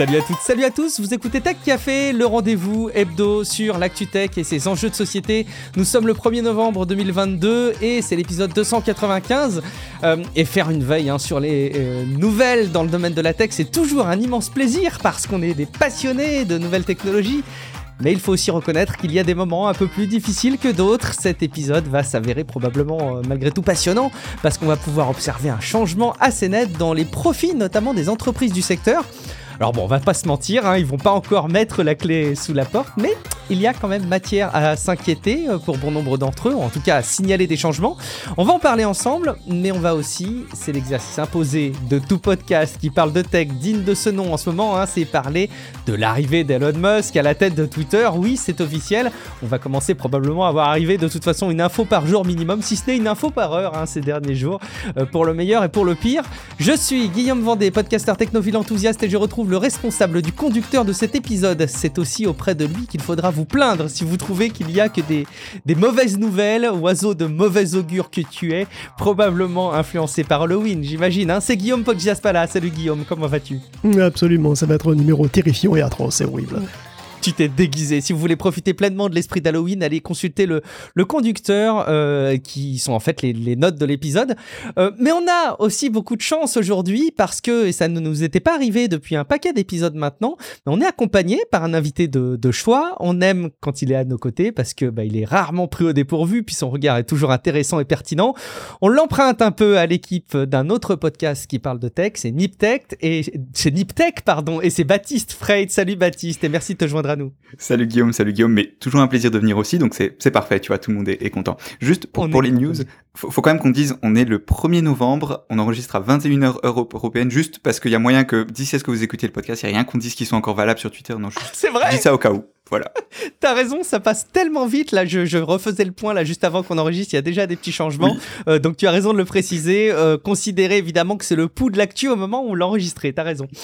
Salut à toutes, salut à tous, vous écoutez Tech Café, le rendez-vous hebdo sur l'actu tech et ses enjeux de société. Nous sommes le 1er novembre 2022 et c'est l'épisode 295. Et faire une veille sur les nouvelles dans le domaine de la tech, c'est toujours un immense plaisir parce qu'on est des passionnés de nouvelles technologies. Mais il faut aussi reconnaître qu'il y a des moments un peu plus difficiles que d'autres. Cet épisode va s'avérer probablement malgré tout passionnant parce qu'on va pouvoir observer un changement assez net dans les profits, notamment des entreprises du secteur. Alors bon, on va pas se mentir, ils vont pas encore mettre la clé sous la porte, mais il y a quand même matière à s'inquiéter pour bon nombre d'entre eux, ou en tout cas à signaler des changements. On va en parler ensemble, mais on va aussi, c'est l'exercice imposé de tout podcast qui parle de tech digne de ce nom en ce moment, c'est parler de l'arrivée d'Elon Musk à la tête de Twitter. Oui, c'est officiel, on va commencer probablement à voir arriver de toute façon une info par jour minimum, si ce n'est une info par heure ces derniers jours, pour le meilleur et pour le pire. Je suis Guillaume Vendée, podcasteur technophile enthousiaste et je retrouve le responsable du conducteur de cet épisode. C'est aussi auprès de lui qu'il faudra vous plaindre si vous trouvez qu'il y a que des mauvaises nouvelles, oiseau de mauvais augure que tu es, probablement influencé par Halloween, j'imagine. C'est Guillaume Podgiaspala. Salut Guillaume, comment vas-tu ? Absolument, ça va être un numéro terrifiant et atroce, c'est horrible. Tu t'es déguisé. Si vous voulez profiter pleinement de l'esprit d'Halloween, allez consulter le conducteur, qui sont en fait les notes de l'épisode. Mais on a aussi beaucoup de chance aujourd'hui parce que, et ça ne nous était pas arrivé depuis un paquet d'épisodes maintenant, mais on est accompagné par un invité de choix. On aime quand il est à nos côtés parce que il est rarement pris au dépourvu, puis son regard est toujours intéressant et pertinent. On l'emprunte un peu à l'équipe d'un autre podcast qui parle de tech, c'est Niptech, et c'est Baptiste Freit. Salut Baptiste, et merci de te joindre à nous. Salut Guillaume, mais toujours un plaisir de venir aussi, donc c'est parfait, tu vois, tout le monde est content. Juste pour les news, faut quand même qu'on dise, on est le 1er novembre, on enregistre à 21h heure européenne, juste parce qu'il y a moyen que d'ici à ce que vous écoutez le podcast, il n'y a rien qu'on dise qui soit encore valable sur Twitter, non, c'est vrai. Je dis ça au cas où. Voilà. T'as raison, ça passe tellement vite. Là, je refaisais le point là juste avant qu'on enregistre. Il y a déjà des petits changements. Oui. Donc tu as raison de le préciser. Considérez évidemment que c'est le pouls de l'actu au moment où on l'enregistrait. T'as raison.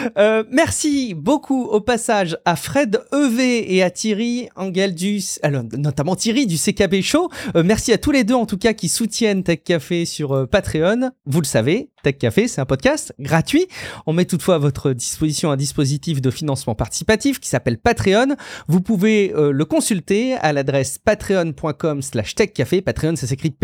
Merci beaucoup au passage à Fred EV et à Thierry Engeldus, notamment Thierry du CKB Show. Merci à tous les deux en tout cas qui soutiennent Tech Café sur Patreon. Vous le savez, Tech Café, c'est un podcast gratuit. On met toutefois à votre disposition un dispositif de financement participatif qui s'appelle Patreon. Vous pouvez le consulter à l'adresse patreon.com/techcafé. Patreon, ça s'écrit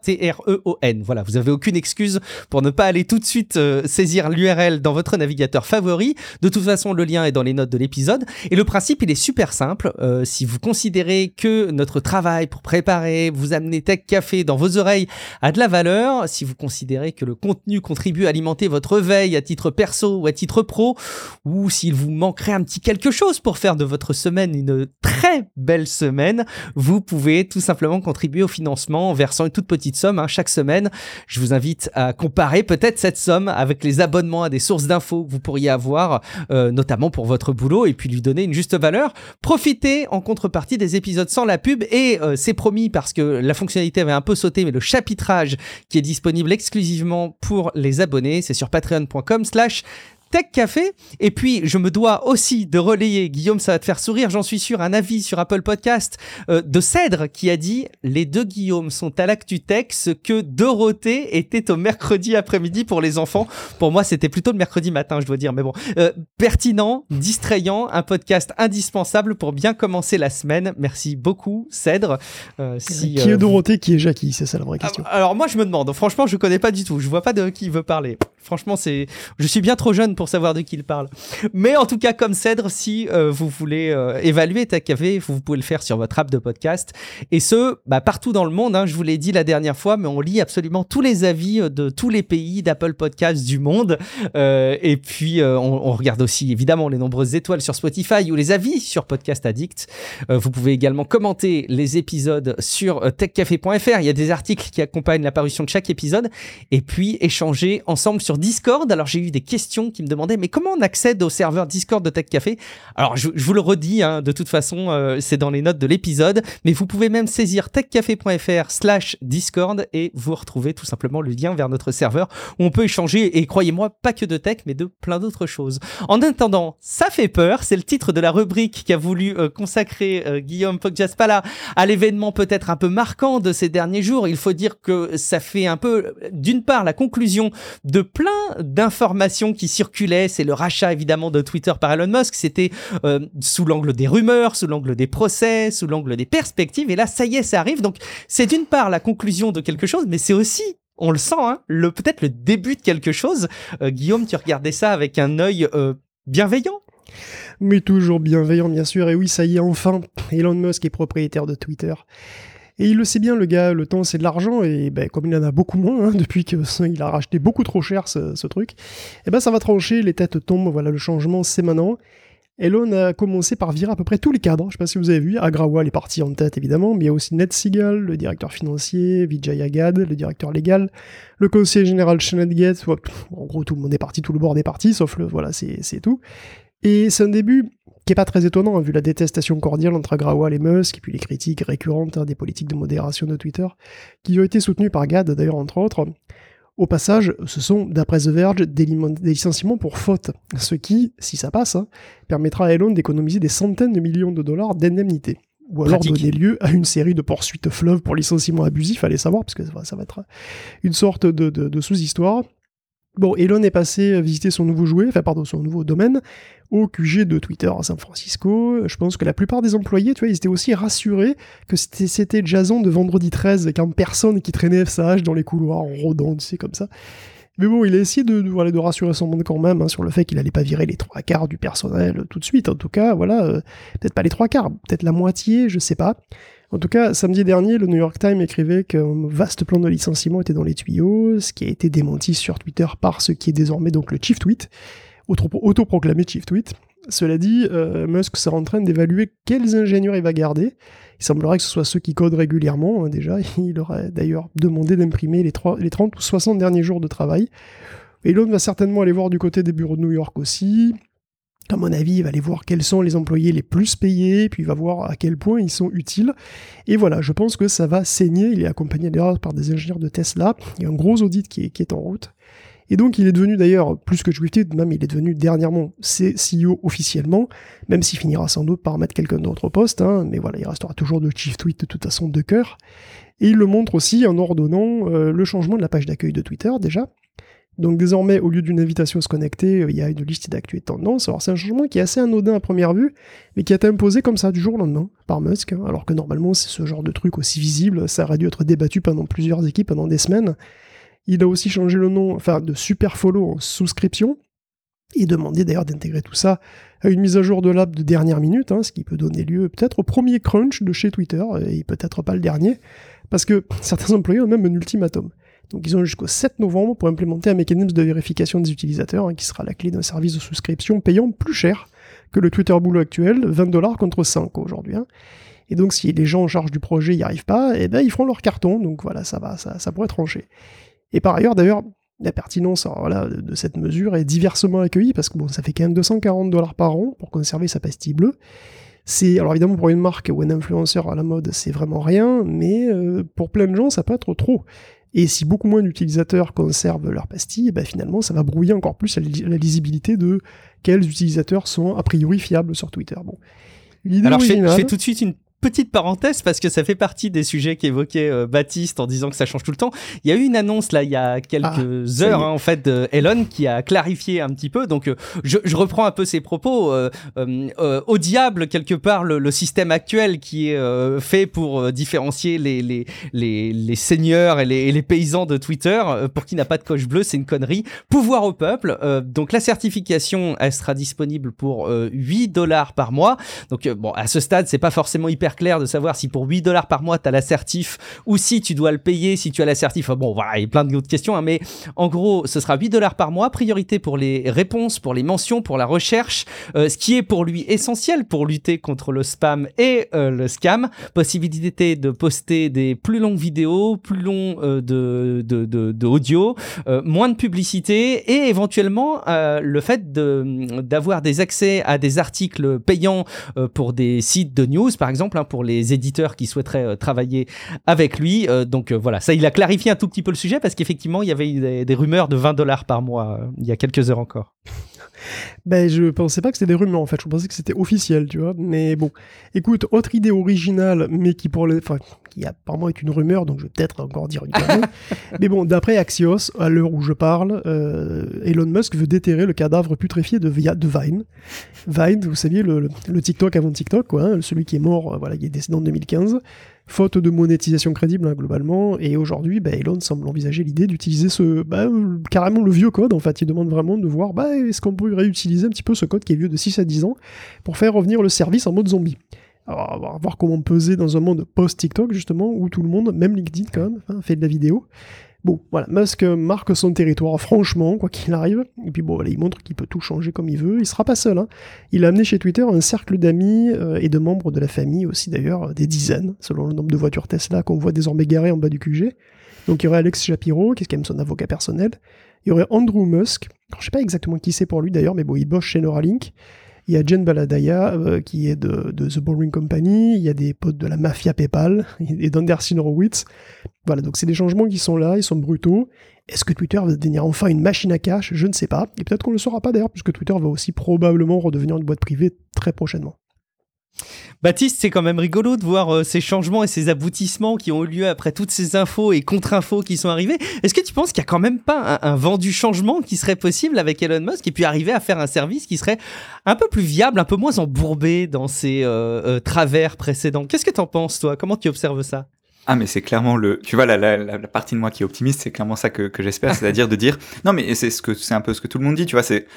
Patreon. Voilà, vous avez aucune excuse pour ne pas aller tout de suite saisir l'URL dans votre navigateur favori. De toute façon, le lien est dans les notes de l'épisode. Et le principe, il est super simple. Si vous considérez que notre travail pour préparer, vous amener Tech Café dans vos oreilles a de la valeur, si vous considérez que le contenu contribue à alimenter votre veille à titre perso ou à titre pro, ou s'il vous manquerait un petit quelque chose pour faire de votre semaine une très belle semaine, vous pouvez tout simplement contribuer au financement en versant une toute petite somme chaque semaine. Je vous invite à comparer peut-être cette somme avec les abonnements à des sources d'infos que vous pourriez avoir, notamment pour votre boulot, et puis lui donner une juste valeur. Profitez en contrepartie des épisodes sans la pub, et c'est promis parce que la fonctionnalité avait un peu sauté, mais le chapitrage qui est disponible exclusivement pour les abonnés, c'est sur patreon.com/Tech Café. Et puis je me dois aussi de relayer, Guillaume, ça va te faire sourire, j'en suis sûr, un avis sur Apple Podcast de Cèdre qui a dit: les deux Guillaume sont à l'actu tech ce que Dorothée était au mercredi après-midi pour les enfants. Pour moi c'était plutôt le mercredi matin, je dois dire, mais bon, pertinent, distrayant, un podcast indispensable pour bien commencer la semaine. Merci beaucoup Cèdre. Qui est Dorothée, qui est Jackie, c'est ça la vraie question. Alors moi je me demande, franchement je connais pas du tout, je vois pas de qui il veut parler. Franchement je suis bien trop jeune pour savoir de qui il parle. Mais en tout cas, comme Cèdre, si vous voulez évaluer Tech Café, vous pouvez le faire sur votre app de podcast. Et partout dans le monde, je vous l'ai dit la dernière fois, mais on lit absolument tous les avis de tous les pays d'Apple Podcasts du monde. Et puis, on regarde aussi évidemment les nombreuses étoiles sur Spotify ou les avis sur Podcast Addict. Vous pouvez également commenter les épisodes sur techcafé.fr. Il y a des articles qui accompagnent la parution de chaque épisode. Et puis, échanger ensemble sur Discord. Alors, j'ai eu des questions qui me demandaient, mais comment on accède au serveur Discord de Tech Café ? Alors, je vous le redis, de toute façon, c'est dans les notes de l'épisode, mais vous pouvez même saisir techcafé.fr/Discord et vous retrouvez tout simplement le lien vers notre serveur où on peut échanger, et croyez-moi, pas que de tech, mais de plein d'autres choses. En attendant, ça fait peur, c'est le titre de la rubrique qu'a voulu consacrer Guillaume Podgiaspala à l'événement peut-être un peu marquant de ces derniers jours. Il faut dire que ça fait un peu, d'une part, la conclusion de plein d'informations qui circulaient. C'est le rachat évidemment de Twitter par Elon Musk. C'était sous l'angle des rumeurs, sous l'angle des procès, sous l'angle des perspectives. Et là, ça y est, ça arrive. Donc, c'est d'une part la conclusion de quelque chose, mais c'est aussi, on le sent, hein, peut-être le début de quelque chose. Guillaume, tu regardais ça avec un œil bienveillant. Mais toujours bienveillant, bien sûr. Et oui, ça y est, enfin, Elon Musk est propriétaire de Twitter. Et il le sait bien, le gars, le temps c'est de l'argent, et comme il en a beaucoup moins, hein, depuis qu'il a racheté beaucoup trop cher ce truc, ça va trancher, les têtes tombent, voilà, le changement c'est maintenant. Elon a commencé par virer à peu près tous les cadres, je sais pas si vous avez vu, Agrawal est parti en tête évidemment, mais il y a aussi Ned Segal, le directeur financier, Vijay Agad, le directeur légal, le conseiller général Shannon Gates, en gros tout le monde est parti, tout le board est parti, sauf voilà, c'est tout. Et c'est un début qui est pas très étonnant, hein, vu la détestation cordiale entre Agrawal et Musk, et puis les critiques récurrentes des politiques de modération de Twitter, qui ont été soutenues par Gad, d'ailleurs, entre autres. Au passage, ce sont, d'après The Verge, des licenciements pour faute, ce qui, si ça passe, hein, permettra à Elon d'économiser des centaines de millions de dollars d'indemnités. Ou alors donner lieu à une série de poursuites fleuves pour licenciement abusif, allez savoir, parce que ça va être une sorte de sous-histoire. Bon, Elon est passé visiter son nouveau son nouveau domaine, au QG de Twitter à San Francisco. Je pense que la plupart des employés, tu vois, ils étaient aussi rassurés que c'était Jason de vendredi 13, quand personne qui traînait FSH dans les couloirs en rôdant, tu sais, comme ça. Mais bon, il a essayé de rassurer son monde quand même, hein, sur le fait qu'il allait pas virer les 3/4 du personnel tout de suite. En tout cas, voilà, peut-être pas les 3/4, peut-être la moitié, je sais pas. En tout cas, samedi dernier, le New York Times écrivait qu'un vaste plan de licenciement était dans les tuyaux, ce qui a été démenti sur Twitter par ce qui est désormais donc le Chief Tweet, autoproclamé Chief Tweet. Cela dit, Musk sera en train d'évaluer quels ingénieurs il va garder. Il semblerait que ce soit ceux qui codent régulièrement, hein, déjà. Il aurait d'ailleurs demandé d'imprimer les 30 ou 60 derniers jours de travail. Elon va certainement aller voir du côté des bureaux de New York aussi. À mon avis, il va aller voir quels sont les employés les plus payés, puis il va voir à quel point ils sont utiles. Et voilà, je pense que ça va saigner. Il est accompagné d'ailleurs par des ingénieurs de Tesla. Il y a un gros audit qui est en route. Et donc, il est devenu d'ailleurs, plus que Tweeted, même il est devenu dernièrement CEO officiellement, même s'il finira sans doute par mettre quelqu'un d'autre au poste, hein, mais voilà, il restera toujours le Chief Tweet de toute façon de cœur. Et il le montre aussi en ordonnant le changement de la page d'accueil de Twitter, déjà. Donc désormais, au lieu d'une invitation à se connecter, il y a une liste d'actu et de tendances. Alors c'est un changement qui est assez anodin à première vue, mais qui a été imposé comme ça du jour au lendemain par Musk, hein, alors que normalement c'est ce genre de truc aussi visible, ça aurait dû être débattu pendant plusieurs équipes, pendant des semaines. Il a aussi changé le nom, de Super Follow en souscription, et demandé d'ailleurs d'intégrer tout ça à une mise à jour de l'app de dernière minute, hein, ce qui peut donner lieu peut-être au premier crunch de chez Twitter, et peut-être pas le dernier, parce que certains employés ont même un ultimatum. Donc ils ont jusqu'au 7 novembre pour implémenter un mécanisme de vérification des utilisateurs, hein, qui sera la clé d'un service de souscription payant plus cher que le Twitter Blue actuel, $20 contre 5 aujourd'hui. Hein. Et donc si les gens en charge du projet n'y arrivent pas, ils feront leur carton, donc voilà, ça pourrait trancher. Et par ailleurs, d'ailleurs, la pertinence de cette mesure est diversement accueillie, parce que ça fait quand même $240 par an pour conserver sa pastille bleue. Alors évidemment, pour une marque ou un influenceur à la mode, c'est vraiment rien, mais pour plein de gens, ça peut être trop. Et si beaucoup moins d'utilisateurs conservent leur pastille, finalement, ça va brouiller encore plus la lisibilité de quels utilisateurs sont a priori fiables sur Twitter. Bon. Alors, je fais tout de suite une petite parenthèse parce que ça fait partie des sujets qu'évoquait Baptiste en disant que ça change tout le temps. Il y a eu une annonce là il y a quelques heures en fait d'Elon qui a clarifié un petit peu. Donc je reprends un peu ses propos. Au diable quelque part le système actuel qui est fait pour différencier les seigneurs et les paysans de Twitter pour qui n'a pas de coche bleue, c'est une connerie. Pouvoir au peuple. Donc la certification elle sera disponible pour $8 par mois. Donc à ce stade c'est pas forcément hyper clair de savoir si pour $8 par mois t'as l'assertif ou si tu dois le payer si tu as l'assertif. Bon voilà, il y a plein d'autres questions, hein, mais en gros ce sera $8 par mois, priorité pour les réponses, pour les mentions, pour la recherche, ce qui est pour lui essentiel pour lutter contre le spam et le scam. Possibilité de poster des plus longues vidéos, plus longs de audio, moins de publicité et éventuellement le fait d'avoir des accès à des articles payants pour des sites de news par exemple, pour les éditeurs qui souhaiteraient travailler avec lui. Donc voilà, ça il a clarifié un tout petit peu le sujet parce qu'effectivement il y avait des rumeurs de $20 par mois il y a quelques heures encore. Je pensais pas que c'était des rumeurs en fait, je pensais que c'était officiel, tu vois. Mais bon, écoute, autre idée originale, mais qui qui apparemment est une rumeur, donc je vais peut-être encore dire une connerie. Mais bon, d'après Axios, à l'heure où je parle, Elon Musk veut déterrer le cadavre putréfié de Vine. Vine, vous saviez, le TikTok avant TikTok, quoi, hein, celui qui est mort, qui est décédé en 2015, faute de monétisation crédible, hein, globalement, et aujourd'hui, Elon semble envisager l'idée d'utiliser carrément le vieux code, en fait. Il demande vraiment de voir, est-ce qu'on peut réutiliser un petit peu ce code qui est vieux de 6 à 10 ans pour faire revenir le service en mode zombie. Alors, on va voir comment peser dans un monde post-TikTok, justement, où tout le monde, même LinkedIn quand même, fait de la vidéo. Bon, voilà, Musk marque son territoire, franchement, quoi qu'il arrive. Et puis bon, voilà, il montre qu'il peut tout changer comme il veut. Il sera pas seul, hein. Il a amené chez Twitter un cercle d'amis et de membres de la famille aussi, d'ailleurs, des dizaines, selon le nombre de voitures Tesla qu'on voit désormais garées en bas du QG. Donc il y aurait Alex Shapiro, qui est quand même son avocat personnel. Il y aurait Andrew Musk. Alors, je sais pas exactement qui c'est pour lui, d'ailleurs, mais bon, il bosse chez Neuralink. Il y a Jen Baladaya, qui est de The Boring Company. Il y a des potes de la mafia PayPal et d'Anderson Horowitz. Voilà, donc c'est des changements qui sont là, ils sont brutaux. Est-ce que Twitter va devenir enfin une machine à cash ? Je ne sais pas. Et peut-être qu'on ne le saura pas d'ailleurs, puisque Twitter va aussi probablement redevenir une boîte privée très prochainement. Baptiste, c'est quand même rigolo de voir ces changements et ces aboutissements qui ont eu lieu après toutes ces infos et contre-infos qui sont arrivées. Est-ce que tu penses qu'il n'y a quand même pas un vent du changement qui serait possible avec Elon Musk et puis arriver à faire un service qui serait un peu plus viable, un peu moins embourbé dans ses travers précédents ? Qu'est-ce que tu en penses, toi ? Comment tu observes ça ? Ah, mais c'est clairement tu vois, la partie de moi qui est optimiste, c'est clairement ça que j'espère, c'est-à-dire de dire, non, mais c'est un peu ce que tout le monde dit, tu vois, c'est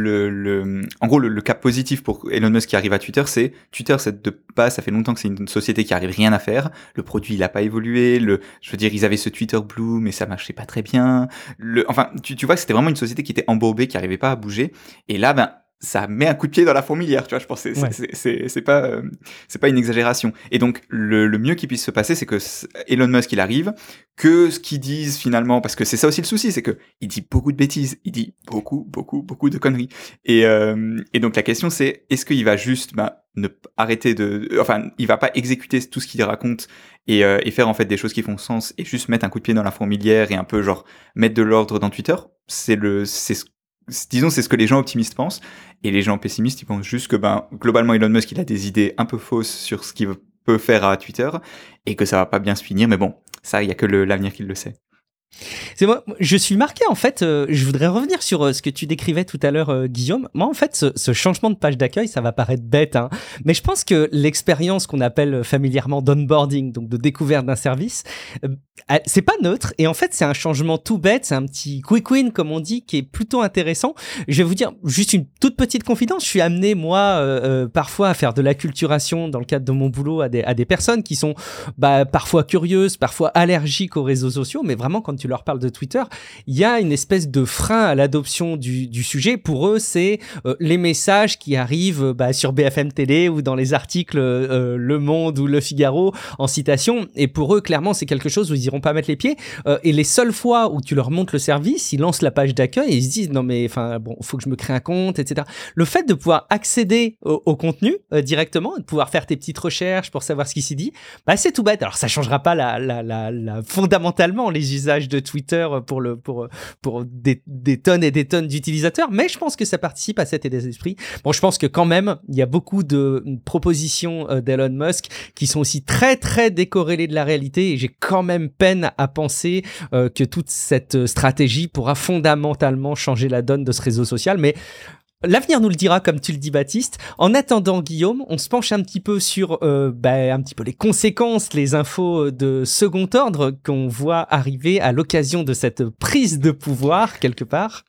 en gros, le cap positif pour Elon Musk qui arrive à Twitter, c'est de base, ça fait longtemps que c'est une société qui arrive rien à faire, le produit, il a pas évolué, je veux dire, ils avaient ce Twitter Blue, mais ça marchait pas très bien, enfin, tu vois que c'était vraiment une société qui était embourbée, qui arrivait pas à bouger, et là, ça met un coup de pied dans la fourmilière, tu vois, je pense que c'est pas une exagération. Et donc, le mieux qui puisse se passer, c'est que Elon Musk, il arrive, que ce qu'ils disent finalement, parce que c'est ça aussi le souci, c'est que il dit beaucoup de bêtises, il dit beaucoup de conneries. Et donc, la question, c'est, est-ce qu'il va juste, ne arrêter il va pas exécuter tout ce qu'il raconte et faire en fait des choses qui font sens et juste mettre un coup de pied dans la fourmilière et un peu genre mettre de l'ordre dans Twitter. Disons, c'est ce que les gens optimistes pensent, et les gens pessimistes, ils pensent juste que, globalement, Elon Musk, il a des idées un peu fausses sur ce qu'il peut faire à Twitter, et que ça va pas bien se finir, mais bon, ça, il y a que l'avenir qui le sait. C'est moi, je suis marqué en fait, je voudrais revenir sur ce que tu décrivais tout à l'heure, Guillaume. Moi en fait, ce changement de page d'accueil, ça va paraître bête, hein, mais je pense que l'expérience qu'on appelle familièrement d'onboarding, donc de découverte d'un service, c'est pas neutre, et en fait c'est un changement tout bête, c'est un petit quick win comme on dit, qui est plutôt intéressant. Je vais vous dire juste une toute petite confidence, je suis amené moi parfois à faire de l'acculturation dans le cadre de mon boulot à des personnes qui sont parfois curieuses, parfois allergiques aux réseaux sociaux, mais vraiment quand tu leur parles de Twitter, il y a une espèce de frein à l'adoption du sujet. Pour eux, c'est les messages qui arrivent sur BFM Télé ou dans les articles Le Monde ou Le Figaro en citation. Et pour eux, clairement, c'est quelque chose où ils iront pas mettre les pieds. Et les seules fois où tu leur montres le service, ils lancent la page d'accueil et ils se disent non mais faut que je me crée un compte, etc. Le fait de pouvoir accéder au contenu directement, de pouvoir faire tes petites recherches pour savoir ce qui s'y dit, c'est tout bête. Alors ça changera pas fondamentalement les usages de Twitter pour des tonnes et des tonnes d'utilisateurs, mais je pense que ça participe à cet état d'esprit. Bon, je pense que quand même, il y a beaucoup de propositions d'Elon Musk qui sont aussi très très décorrélées de la réalité, et j'ai quand même peine à penser que toute cette stratégie pourra fondamentalement changer la donne de ce réseau social, mais l'avenir nous le dira, comme tu le dis, Baptiste. En attendant, Guillaume, on se penche un petit peu sur un petit peu les conséquences, les infos de second ordre qu'on voit arriver à l'occasion de cette prise de pouvoir, quelque part.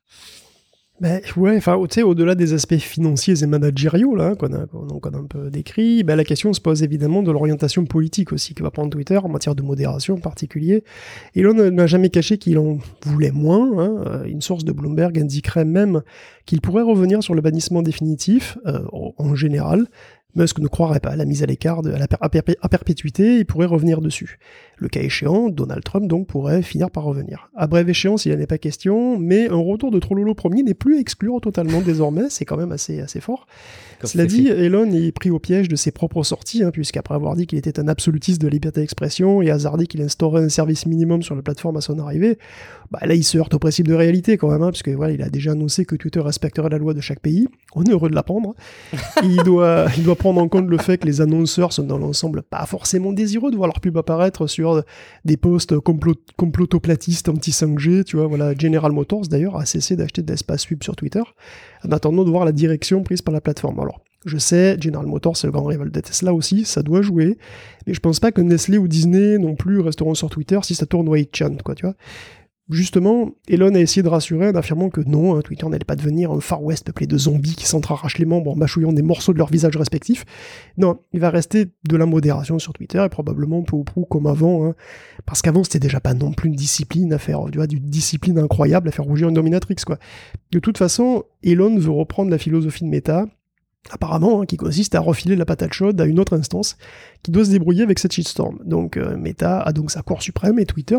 Au-delà des aspects financiers et managériaux là, qu'on a un peu décrit, la question se pose évidemment de l'orientation politique aussi que va prendre Twitter en matière de modération en particulier. Elon n'a jamais caché qu'il en voulait moins, hein. Une source de Bloomberg indiquerait même qu'il pourrait revenir sur le bannissement définitif en général. Musk ne croirait pas à la mise à l'écart à perpétuité, il pourrait revenir dessus. Le cas échéant, Donald Trump donc pourrait finir par revenir. À brève échéance, il n'y en est pas question, mais un retour de Trololo premier n'est plus à exclure totalement désormais, c'est quand même assez fort. Cela dit, Elon est pris au piège de ses propres sorties, puisqu'après avoir dit qu'il était un absolutiste de la liberté d'expression et hasardé qu'il instaurait un service minimum sur la plateforme à son arrivée, là il se heurte au principe de réalité quand même, puisque voilà, il a déjà annoncé que Twitter respecterait la loi de chaque pays. On est heureux de l'apprendre. Il doit prendre en compte le fait que les annonceurs sont dans l'ensemble pas forcément désireux de voir leur pub apparaître sur des posts complotoplatistes anti-5G, tu vois, voilà, General Motors d'ailleurs a cessé d'acheter de l'espace pub sur Twitter en attendant de voir la direction prise par la plateforme. Alors, je sais, General Motors c'est le grand rival de Tesla aussi, ça doit jouer, mais je pense pas que Nestlé ou Disney non plus resteront sur Twitter si ça tourne au 8chan, quoi, tu vois. Justement, Elon a essayé de rassurer en affirmant que non, Twitter n'allait pas devenir un Far West peuplé de zombies qui s'entrarrachent les membres en mâchouillant des morceaux de leurs visages respectifs. Non, il va rester de la modération sur Twitter et probablement peu ou prou comme avant, parce qu'avant c'était déjà pas non plus une discipline à faire, tu vois, d'une discipline incroyable à faire rougir une dominatrix, quoi. De toute façon, Elon veut reprendre la philosophie de Meta, apparemment, qui consiste à refiler la patate chaude à une autre instance qui doit se débrouiller avec cette shitstorm. Donc Meta a donc sa cour suprême et Twitter,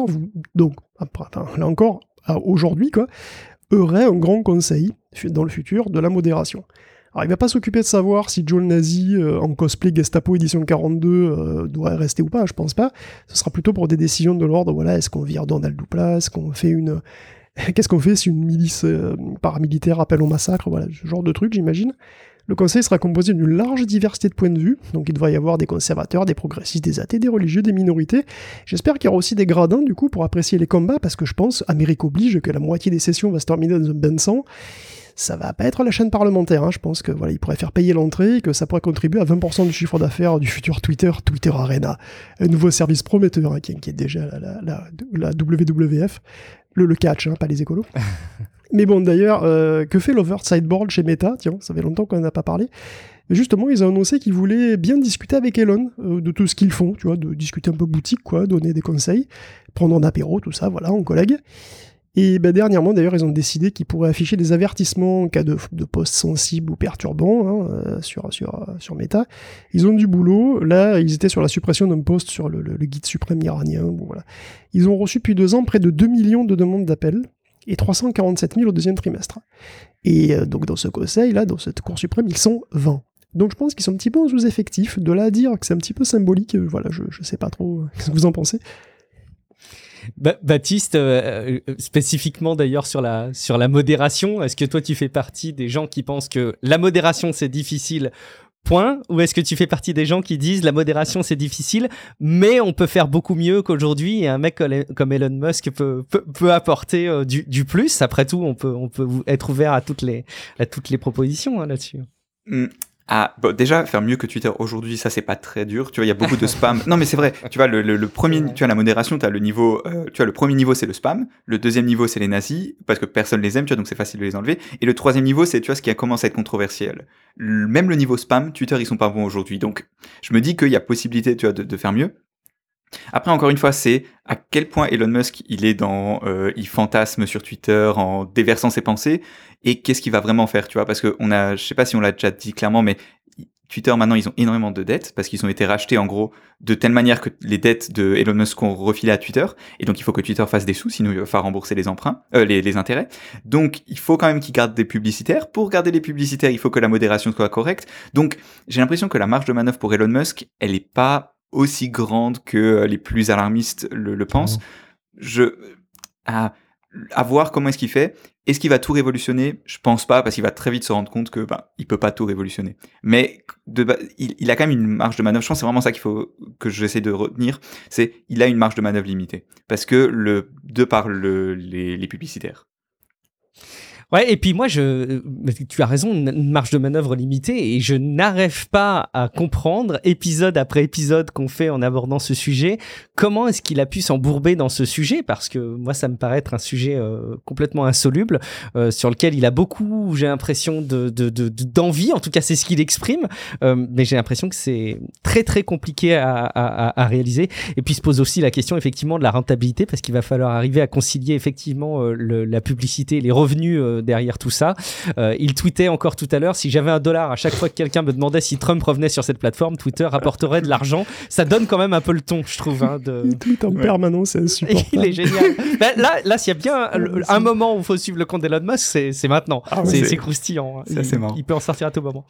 là encore, aujourd'hui, quoi, aurait un grand conseil dans le futur de la modération. Alors il va pas s'occuper de savoir si Joe le Nazi en cosplay Gestapo édition 42 doit rester ou pas, je pense pas. Ce sera plutôt pour des décisions de l'ordre, voilà, est-ce qu'on vire Donald Duplas, est-ce qu'on fait qu'est-ce qu'on fait si une milice paramilitaire appelle au massacre, voilà, ce genre de truc, j'imagine. Le conseil sera composé d'une large diversité de points de vue, donc il devrait y avoir des conservateurs, des progressistes, des athées, des religieux, des minorités. J'espère qu'il y aura aussi des gradins, du coup, pour apprécier les combats, parce que je pense, Amérique oblige, que la moitié des sessions va se terminer dans un bain de sang. Ça va pas être la chaîne parlementaire, je pense que voilà, il pourrait faire payer l'entrée, et que ça pourrait contribuer à 20% du chiffre d'affaires du futur Twitter Arena, un nouveau service prometteur, qui est déjà la WWF, le catch, pas les écolos. Mais bon, d'ailleurs, que fait l'Over Sideboard chez Meta? Tiens, ça fait longtemps qu'on n'en a pas parlé. Mais justement, ils ont annoncé qu'ils voulaient bien discuter avec Elon de tout ce qu'ils font, tu vois, de discuter un peu boutique, quoi, donner des conseils, prendre un apéro, tout ça, voilà, en collègue. Et dernièrement, d'ailleurs, ils ont décidé qu'ils pourraient afficher des avertissements en cas de posts sensibles ou perturbants sur Meta. Ils ont du boulot. Là, ils étaient sur la suppression d'un post sur le guide suprême iranien. Bon, voilà. Ils ont reçu depuis 2 ans près de 2 millions de demandes d'appel et 347 000 au deuxième trimestre. Et donc dans ce conseil, là, dans cette Cour suprême, ils sont 20. Donc je pense qu'ils sont un petit peu en sous-effectif. De là à dire que c'est un petit peu symbolique, voilà, je sais pas trop ce que vous en pensez. Baptiste, spécifiquement d'ailleurs sur la modération, est-ce que toi tu fais partie des gens qui pensent que la modération c'est difficile, point, ou est-ce que tu fais partie des gens qui disent la modération c'est difficile, mais on peut faire beaucoup mieux qu'aujourd'hui et un mec comme Elon Musk peut apporter du plus. Après tout, on peut être ouvert à toutes les propositions là-dessus. Ah, bon, déjà, faire mieux que Twitter aujourd'hui, ça, c'est pas très dur. Tu vois, il y a beaucoup de spam. Non, mais c'est vrai. Tu vois, le premier, tu vois, la modération, tu as le niveau, tu vois, le premier niveau, c'est le spam. Le deuxième niveau, c'est les nazis, parce que personne les aime, tu vois, donc c'est facile de les enlever. Et le troisième niveau, c'est, tu vois, ce qui commence à être controversiel. Même le niveau spam, Twitter, ils sont pas bons aujourd'hui. Donc, je me dis qu'il y a possibilité, tu vois, de faire mieux. Après, encore une fois, c'est à quel point Elon Musk, il fantasme sur Twitter en déversant ses pensées, et qu'est-ce qu'il va vraiment faire, tu vois, parce que je sais pas si on l'a déjà dit clairement, mais Twitter, maintenant, ils ont énormément de dettes, parce qu'ils ont été rachetés, en gros, de telle manière que les dettes de Elon Musk ont refilé à Twitter, et donc il faut que Twitter fasse des sous, sinon il va falloir rembourser les emprunts, les intérêts. Donc, il faut quand même qu'ils gardent des publicitaires. Pour garder les publicitaires, il faut que la modération soit correcte. Donc, j'ai l'impression que la marge de manœuvre pour Elon Musk, elle est pas aussi grande que les plus alarmistes le pensent. À voir comment est-ce qu'il fait. Est-ce qu'il va tout révolutionner? Je pense pas, parce qu'il va très vite se rendre compte que il peut pas tout révolutionner. Mais il a quand même une marge de manœuvre. Je pense que c'est vraiment ça qu'il faut que j'essaie de retenir. C'est il a une marge de manœuvre limitée, parce que de par les publicitaires. Ouais, et puis moi, tu as raison, une marge de manœuvre limitée, et je n'arrive pas à comprendre, épisode après épisode qu'on fait en abordant ce sujet, comment est-ce qu'il a pu s'embourber dans ce sujet, parce que moi, ça me paraît être un sujet complètement insoluble, sur lequel il a beaucoup, j'ai l'impression, d'envie, en tout cas, c'est ce qu'il exprime, mais j'ai l'impression que c'est très, très compliqué à réaliser. Et puis, se pose aussi la question, effectivement, de la rentabilité, parce qu'il va falloir arriver à concilier, effectivement, la publicité, les revenus derrière tout ça. Il tweetait encore tout à l'heure, si j'avais $1 à chaque fois que quelqu'un me demandait si Trump revenait sur cette plateforme, Twitter rapporterait de l'argent. Ça donne quand même un peu le ton, je trouve. Il tweet en permanence, c'est insupportable. Il est génial. Là, s'il y a bien un moment où il faut suivre le compte d'Elon Musk, c'est maintenant. C'est croustillant. C'est marrant. Il peut en sortir à tout moment.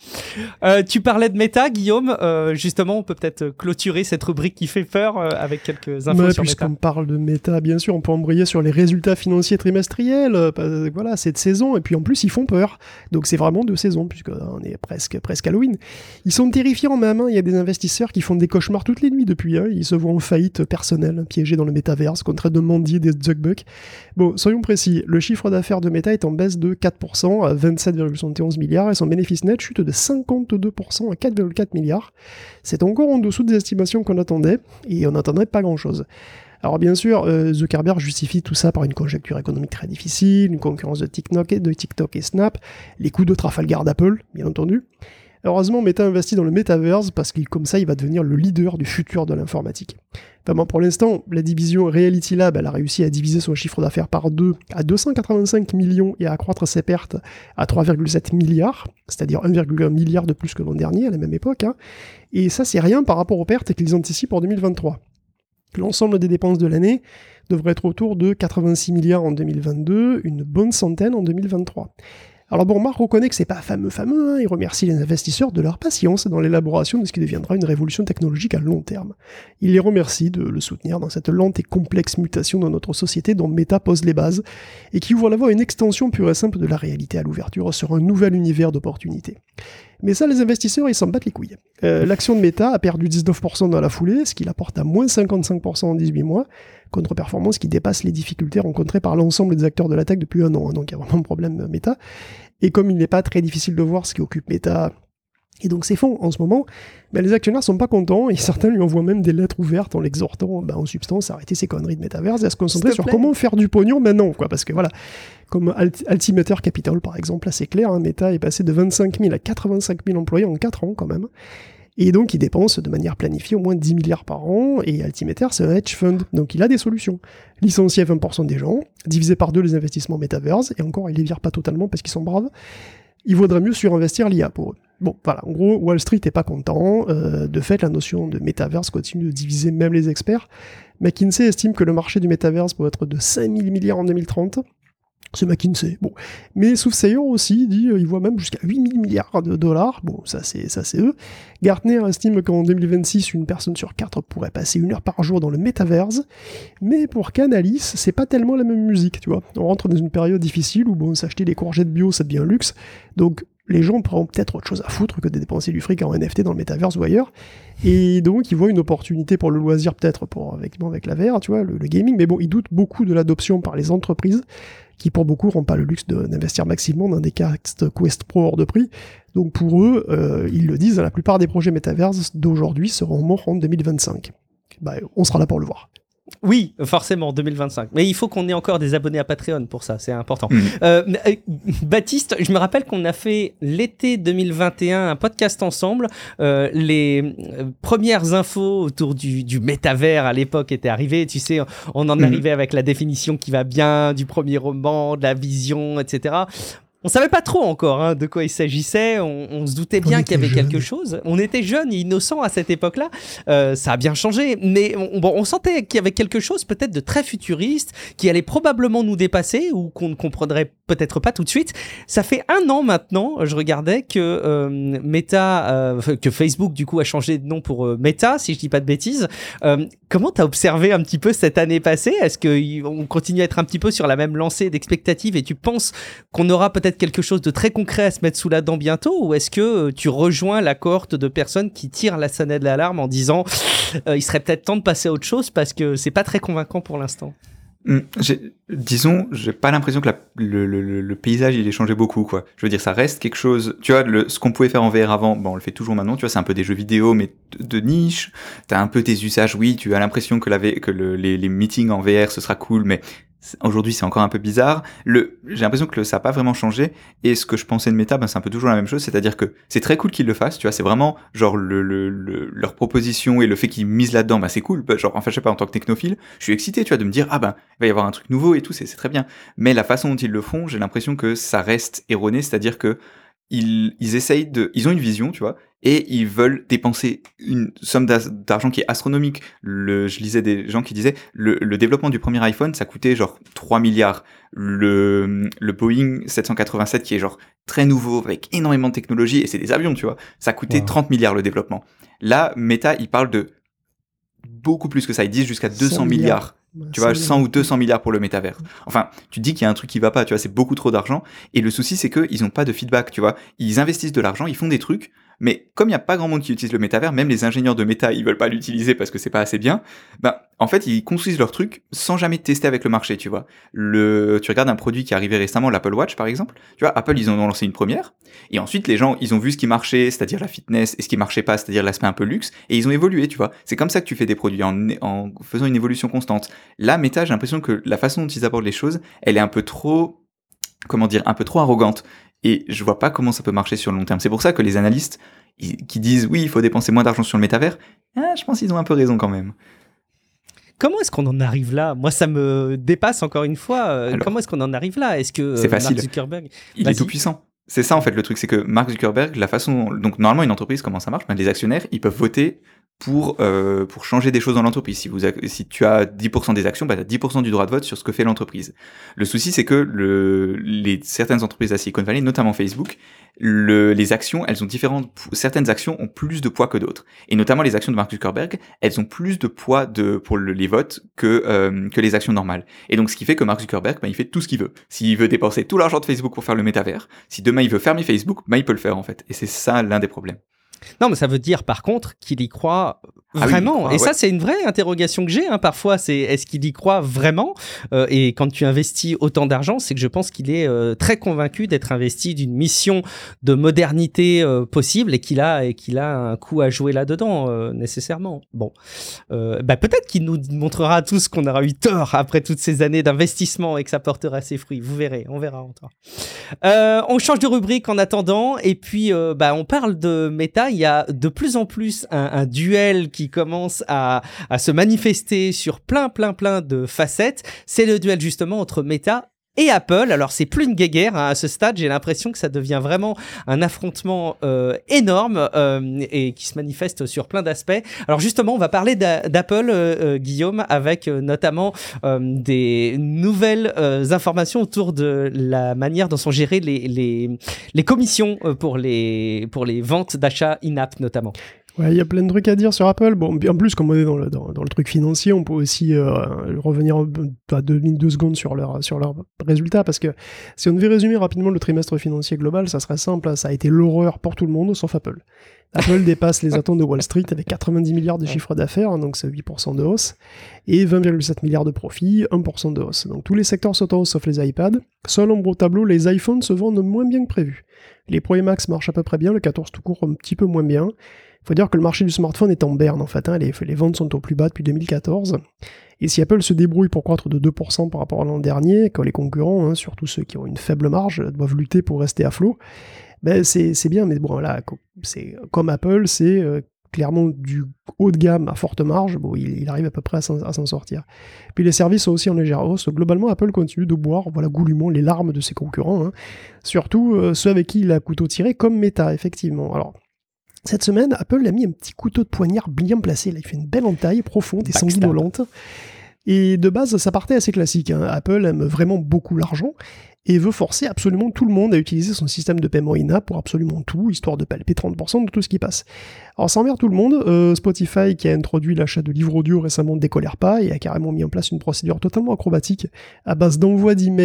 Tu parlais de Meta, Guillaume. Justement, on peut peut-être clôturer cette rubrique qui fait peur avec quelques infos sur Meta. Puisqu'on parle de Meta, bien sûr, on peut embrayer sur les résultats financiers trimestriels. Voilà, c'est de saison. Et puis en plus, ils font peur. Donc c'est vraiment de saison, puisqu'on est presque Halloween. Ils sont terrifiants même. Il y a des investisseurs qui font des cauchemars toutes les nuits depuis. Ils se voient en faillite personnelle, piégés dans le métaverse, qu'on traite de mendier des Zuckbucks. Bon, soyons précis. Le chiffre d'affaires de Meta est en baisse de 4% à 27,71 milliards et son bénéfice net chute de 52% à 4,4 milliards. C'est encore en dessous des estimations qu'on attendait, et on n'attendrait pas grand-chose. Alors bien sûr, Zuckerberg justifie tout ça par une conjoncture économique très difficile, une concurrence de TikTok et Snap, les coups de Trafalgar d'Apple, bien entendu. Heureusement, Meta investit dans le metaverse parce que comme ça, il va devenir le leader du futur de l'informatique. Enfin bon, pour l'instant, la division Reality Lab, elle a réussi à diviser son chiffre d'affaires par 2 à 285 millions et à accroître ses pertes à 3,7 milliards, c'est-à-dire 1,1 milliard de plus que l'an dernier à la même époque. Et ça, c'est rien par rapport aux pertes qu'ils anticipent pour 2023. L'ensemble des dépenses de l'année devrait être autour de 86 milliards en 2022, une bonne centaine en 2023. Alors bon, Marc reconnaît que c'est pas fameux, il remercie les investisseurs de leur patience dans l'élaboration de ce qui deviendra une révolution technologique à long terme. Il les remercie de le soutenir dans cette lente et complexe mutation dans notre société dont Meta pose les bases, et qui ouvre la voie à une extension pure et simple de la réalité à l'ouverture sur un nouvel univers d'opportunités. Mais ça, les investisseurs, ils s'en battent les couilles. L'action de Meta a perdu 19% dans la foulée, ce qui la porte à moins 55% en 18 mois, contre-performance qui dépasse les difficultés rencontrées par l'ensemble des acteurs de la tech depuis un an. Donc il y a vraiment un problème Meta. Et comme il n'est pas très difficile de voir ce qui occupe Meta, et donc c'est fond en ce moment, les actionnaires sont pas contents, et certains lui envoient même des lettres ouvertes en l'exhortant en substance à arrêter ces conneries de métaverse et à se concentrer sur comment faire du pognon maintenant, quoi, parce que voilà, comme Altimeter Capital par exemple, là c'est clair, Meta est passé de 25 000 à 85 000 employés en 4 ans quand même, et donc il dépense de manière planifiée au moins 10 milliards par an, et Altimeter c'est un hedge fund, donc il a des solutions. Licencier 20% des gens, diviser par 2 les investissements métaverse, et encore il les vire pas totalement parce qu'ils sont braves, il vaudrait mieux surinvestir l'IA pour eux. Bon, voilà, en gros, Wall Street n'est pas content. De fait, la notion de métaverse continue de diviser même les experts. McKinsey estime que le marché du métaverse peut être de 5 000 milliards en 2030. C'est McKinsey. Bon. Mais Soothsayer aussi dit, il voit même jusqu'à 8 000 milliards de dollars. Bon, ça c'est eux. Gartner estime qu'en 2026, une personne sur 4 pourrait passer 1 heure par jour dans le métaverse. Mais pour Canalys, c'est pas tellement la même musique, tu vois. On rentre dans une période difficile où, bon, s'acheter des courgettes bio, ça devient un luxe. Donc, les gens prennent peut-être autre chose à foutre que de dépenser du fric en NFT dans le métaverse ou ailleurs. Et donc, ils voient une opportunité pour le loisir, peut-être avec la VR, tu vois, le gaming. Mais bon, ils doutent beaucoup de l'adoption par les entreprises, qui pour beaucoup n'auront pas le luxe d'investir maximalement dans des casques Quest Pro hors de prix. Donc pour eux, ils le disent, la plupart des projets métaverse d'aujourd'hui seront morts en 2025. On sera là pour le voir. Oui, forcément, 2025. Mais il faut qu'on ait encore des abonnés à Patreon pour ça, c'est important. Baptiste, je me rappelle qu'on a fait l'été 2021 un podcast ensemble. Les premières infos autour du métavers à l'époque étaient arrivées. Tu sais, on en arrivait avec la définition qui va bien, du premier roman, de la vision, etc. On savait pas trop encore de quoi il s'agissait, on se doutait bien qu'il y avait quelque chose. On était jeunes et innocents à cette époque-là, ça a bien changé, mais on sentait qu'il y avait quelque chose peut-être de très futuriste, qui allait probablement nous dépasser ou qu'on ne comprendrait peut-être pas tout de suite. Ça fait 1 an maintenant, je regardais que que Facebook du coup a changé de nom pour Meta, si je dis pas de bêtises. Comment t'as observé un petit peu cette année passée ? Est-ce qu'on continue à être un petit peu sur la même lancée d'expectatives et tu penses qu'on aura peut-être quelque chose de très concret à se mettre sous la dent bientôt, ou est-ce que tu rejoins la cohorte de personnes qui tirent la sonnette de l'alarme en disant il serait peut-être temps de passer à autre chose parce que c'est pas très convaincant pour l'instant? Disons, j'ai pas l'impression que le paysage il ait changé beaucoup, quoi. Je veux dire, ça reste quelque chose, tu vois, ce qu'on pouvait faire en VR avant, on le fait toujours maintenant, tu vois, c'est un peu des jeux vidéo mais de niche. T'as un peu tes usages, oui, tu as l'impression que les meetings en VR ce sera cool, mais Aujourd'hui, c'est encore un peu bizarre. J'ai l'impression que ça n'a pas vraiment changé. Et ce que je pensais de Meta, c'est un peu toujours la même chose. C'est-à-dire que c'est très cool qu'ils le fassent. Tu vois, c'est vraiment genre leur proposition et le fait qu'ils misent là-dedans, c'est cool. Genre, enfin, je sais pas, en tant que technophile, je suis excité, tu vois, de me dire il va y avoir un truc nouveau et tout, c'est très bien. Mais la façon dont ils le font, j'ai l'impression que ça reste erroné. C'est-à-dire que ils ont une vision, tu vois, et ils veulent dépenser une somme d'argent qui est astronomique. Je lisais des gens qui disaient le développement du premier iPhone, ça coûtait genre 3 milliards. Le Boeing 787 qui est genre très nouveau avec énormément de technologie, et c'est des avions, tu vois, ça coûtait 30 milliards le développement. Là, Meta, ils parlent de beaucoup plus que ça, ils disent jusqu'à 200 milliards. Tu vois, 100 ou 200 milliards pour le métavers. Enfin, tu te dis qu'il y a un truc qui va pas, tu vois, c'est beaucoup trop d'argent. Et le souci, c'est qu'ils ont pas de feedback, tu vois. Ils investissent de l'argent, ils font des trucs, mais comme il y a pas grand monde qui utilise le métavers, même les ingénieurs de Meta, ils veulent pas l'utiliser parce que c'est pas assez bien. En fait, ils construisent leur truc sans jamais tester avec le marché, tu vois. Tu regardes un produit qui est arrivé récemment, l'Apple Watch, par exemple. Tu vois, Apple, ils en ont lancé une première. Et ensuite, les gens, ils ont vu ce qui marchait, c'est-à-dire la fitness, et ce qui marchait pas, c'est-à-dire l'aspect un peu luxe. Et ils ont évolué, tu vois. C'est comme ça que tu fais des produits, en faisant une évolution constante. Là, Meta, j'ai l'impression que la façon dont ils abordent les choses, elle est un peu trop, un peu trop arrogante. Et je vois pas comment ça peut marcher sur le long terme. C'est pour ça que les analystes qui disent oui, il faut dépenser moins d'argent sur le métavers, je pense qu'ils ont un peu raison quand même. Comment est-ce qu'on en arrive là ? Moi, ça me dépasse encore une fois. Alors, comment est-ce qu'on en arrive là ? Est-ce que Mark Zuckerberg... Il est tout puissant. C'est ça en fait le truc, c'est que Mark Zuckerberg, la façon, donc normalement une entreprise, comment ça marche ? Les actionnaires, ils peuvent voter pour changer des choses dans l'entreprise. Si tu as 10% des actions, tu as 10% du droit de vote sur ce que fait l'entreprise. Le souci, c'est que certaines entreprises à Silicon Valley, notamment Facebook, les actions, elles ont certaines actions ont plus de poids que d'autres. Et notamment les actions de Mark Zuckerberg, elles ont plus de poids pour les votes que les actions normales. Et donc ce qui fait que Mark Zuckerberg, il fait tout ce qu'il veut. S'il veut dépenser tout l'argent de Facebook pour faire le métavers, si demain il veut fermer Facebook, il peut le faire en fait. Et c'est ça l'un des problèmes. Non, mais ça veut dire par contre qu'il y croit vraiment. Oui, ça, c'est une vraie interrogation que j'ai parfois. C'est est-ce qu'il y croit vraiment ? Et quand tu investis autant d'argent, c'est que je pense qu'il est très convaincu d'être investi d'une mission de modernité possible et qu'il a un coup à jouer là-dedans nécessairement. Bon, peut-être qu'il nous montrera à tous qu'on aura eu tort après toutes ces années d'investissement et que ça portera ses fruits. Vous verrez, on verra encore. On change de rubrique en attendant et puis on parle de Meta. Il y a de plus en plus un duel qui commence à se manifester sur plein de facettes. C'est le duel justement entre Meta et Apple. Alors c'est plus une guéguerre à ce stade, j'ai l'impression que ça devient vraiment un affrontement énorme et qui se manifeste sur plein d'aspects. Alors justement, on va parler d'Apple, Guillaume, avec notamment des nouvelles informations autour de la manière dont sont gérées les commissions pour les ventes d'achats in-app notamment. Ouais, il y a plein de trucs à dire sur Apple. Bon, en plus, comme on est dans le truc financier, on peut aussi revenir à 2 secondes sur leurs résultats, parce que si on devait résumer rapidement le trimestre financier global, ça serait simple, ça a été l'horreur pour tout le monde, sauf Apple. Apple dépasse les attentes de Wall Street avec 90 milliards de chiffre d'affaires, donc c'est 8% de hausse, et 20,7 milliards de profit, 1% de hausse. Donc tous les secteurs sont en hausse sauf les iPads. Seul ombre au tableau, les iPhones se vendent moins bien que prévu. Les Pro et Max marchent à peu près bien, le 14 tout court un petit peu moins bien. Il faut dire que le marché du smartphone est en berne en fait, les ventes sont au plus bas depuis 2014. Et si Apple se débrouille pour croître de 2% par rapport à l'an dernier, quand les concurrents, surtout ceux qui ont une faible marge, doivent lutter pour rester à flot, c'est bien, mais bon là, comme Apple, c'est clairement du haut de gamme à forte marge, bon, il arrive à peu près à s'en sortir. Puis les services sont aussi en légère hausse. Globalement, Apple continue de boire goulûment les larmes de ses concurrents, surtout ceux avec qui il a couteau tiré, comme Meta, effectivement. Alors, cette semaine, Apple a mis un petit couteau de poignard bien placé. Là, il fait une belle entaille profonde et sanguinolente. Et de base, ça partait assez classique. Apple aime vraiment beaucoup l'argent et veut forcer absolument tout le monde à utiliser son système de paiement in-app pour absolument tout, histoire de palper 30% de tout ce qui passe. Alors, ça emmerde tout le monde. Spotify, qui a introduit l'achat de livres audio récemment, ne décolère pas et a carrément mis en place une procédure totalement acrobatique à base d'envoi d'emails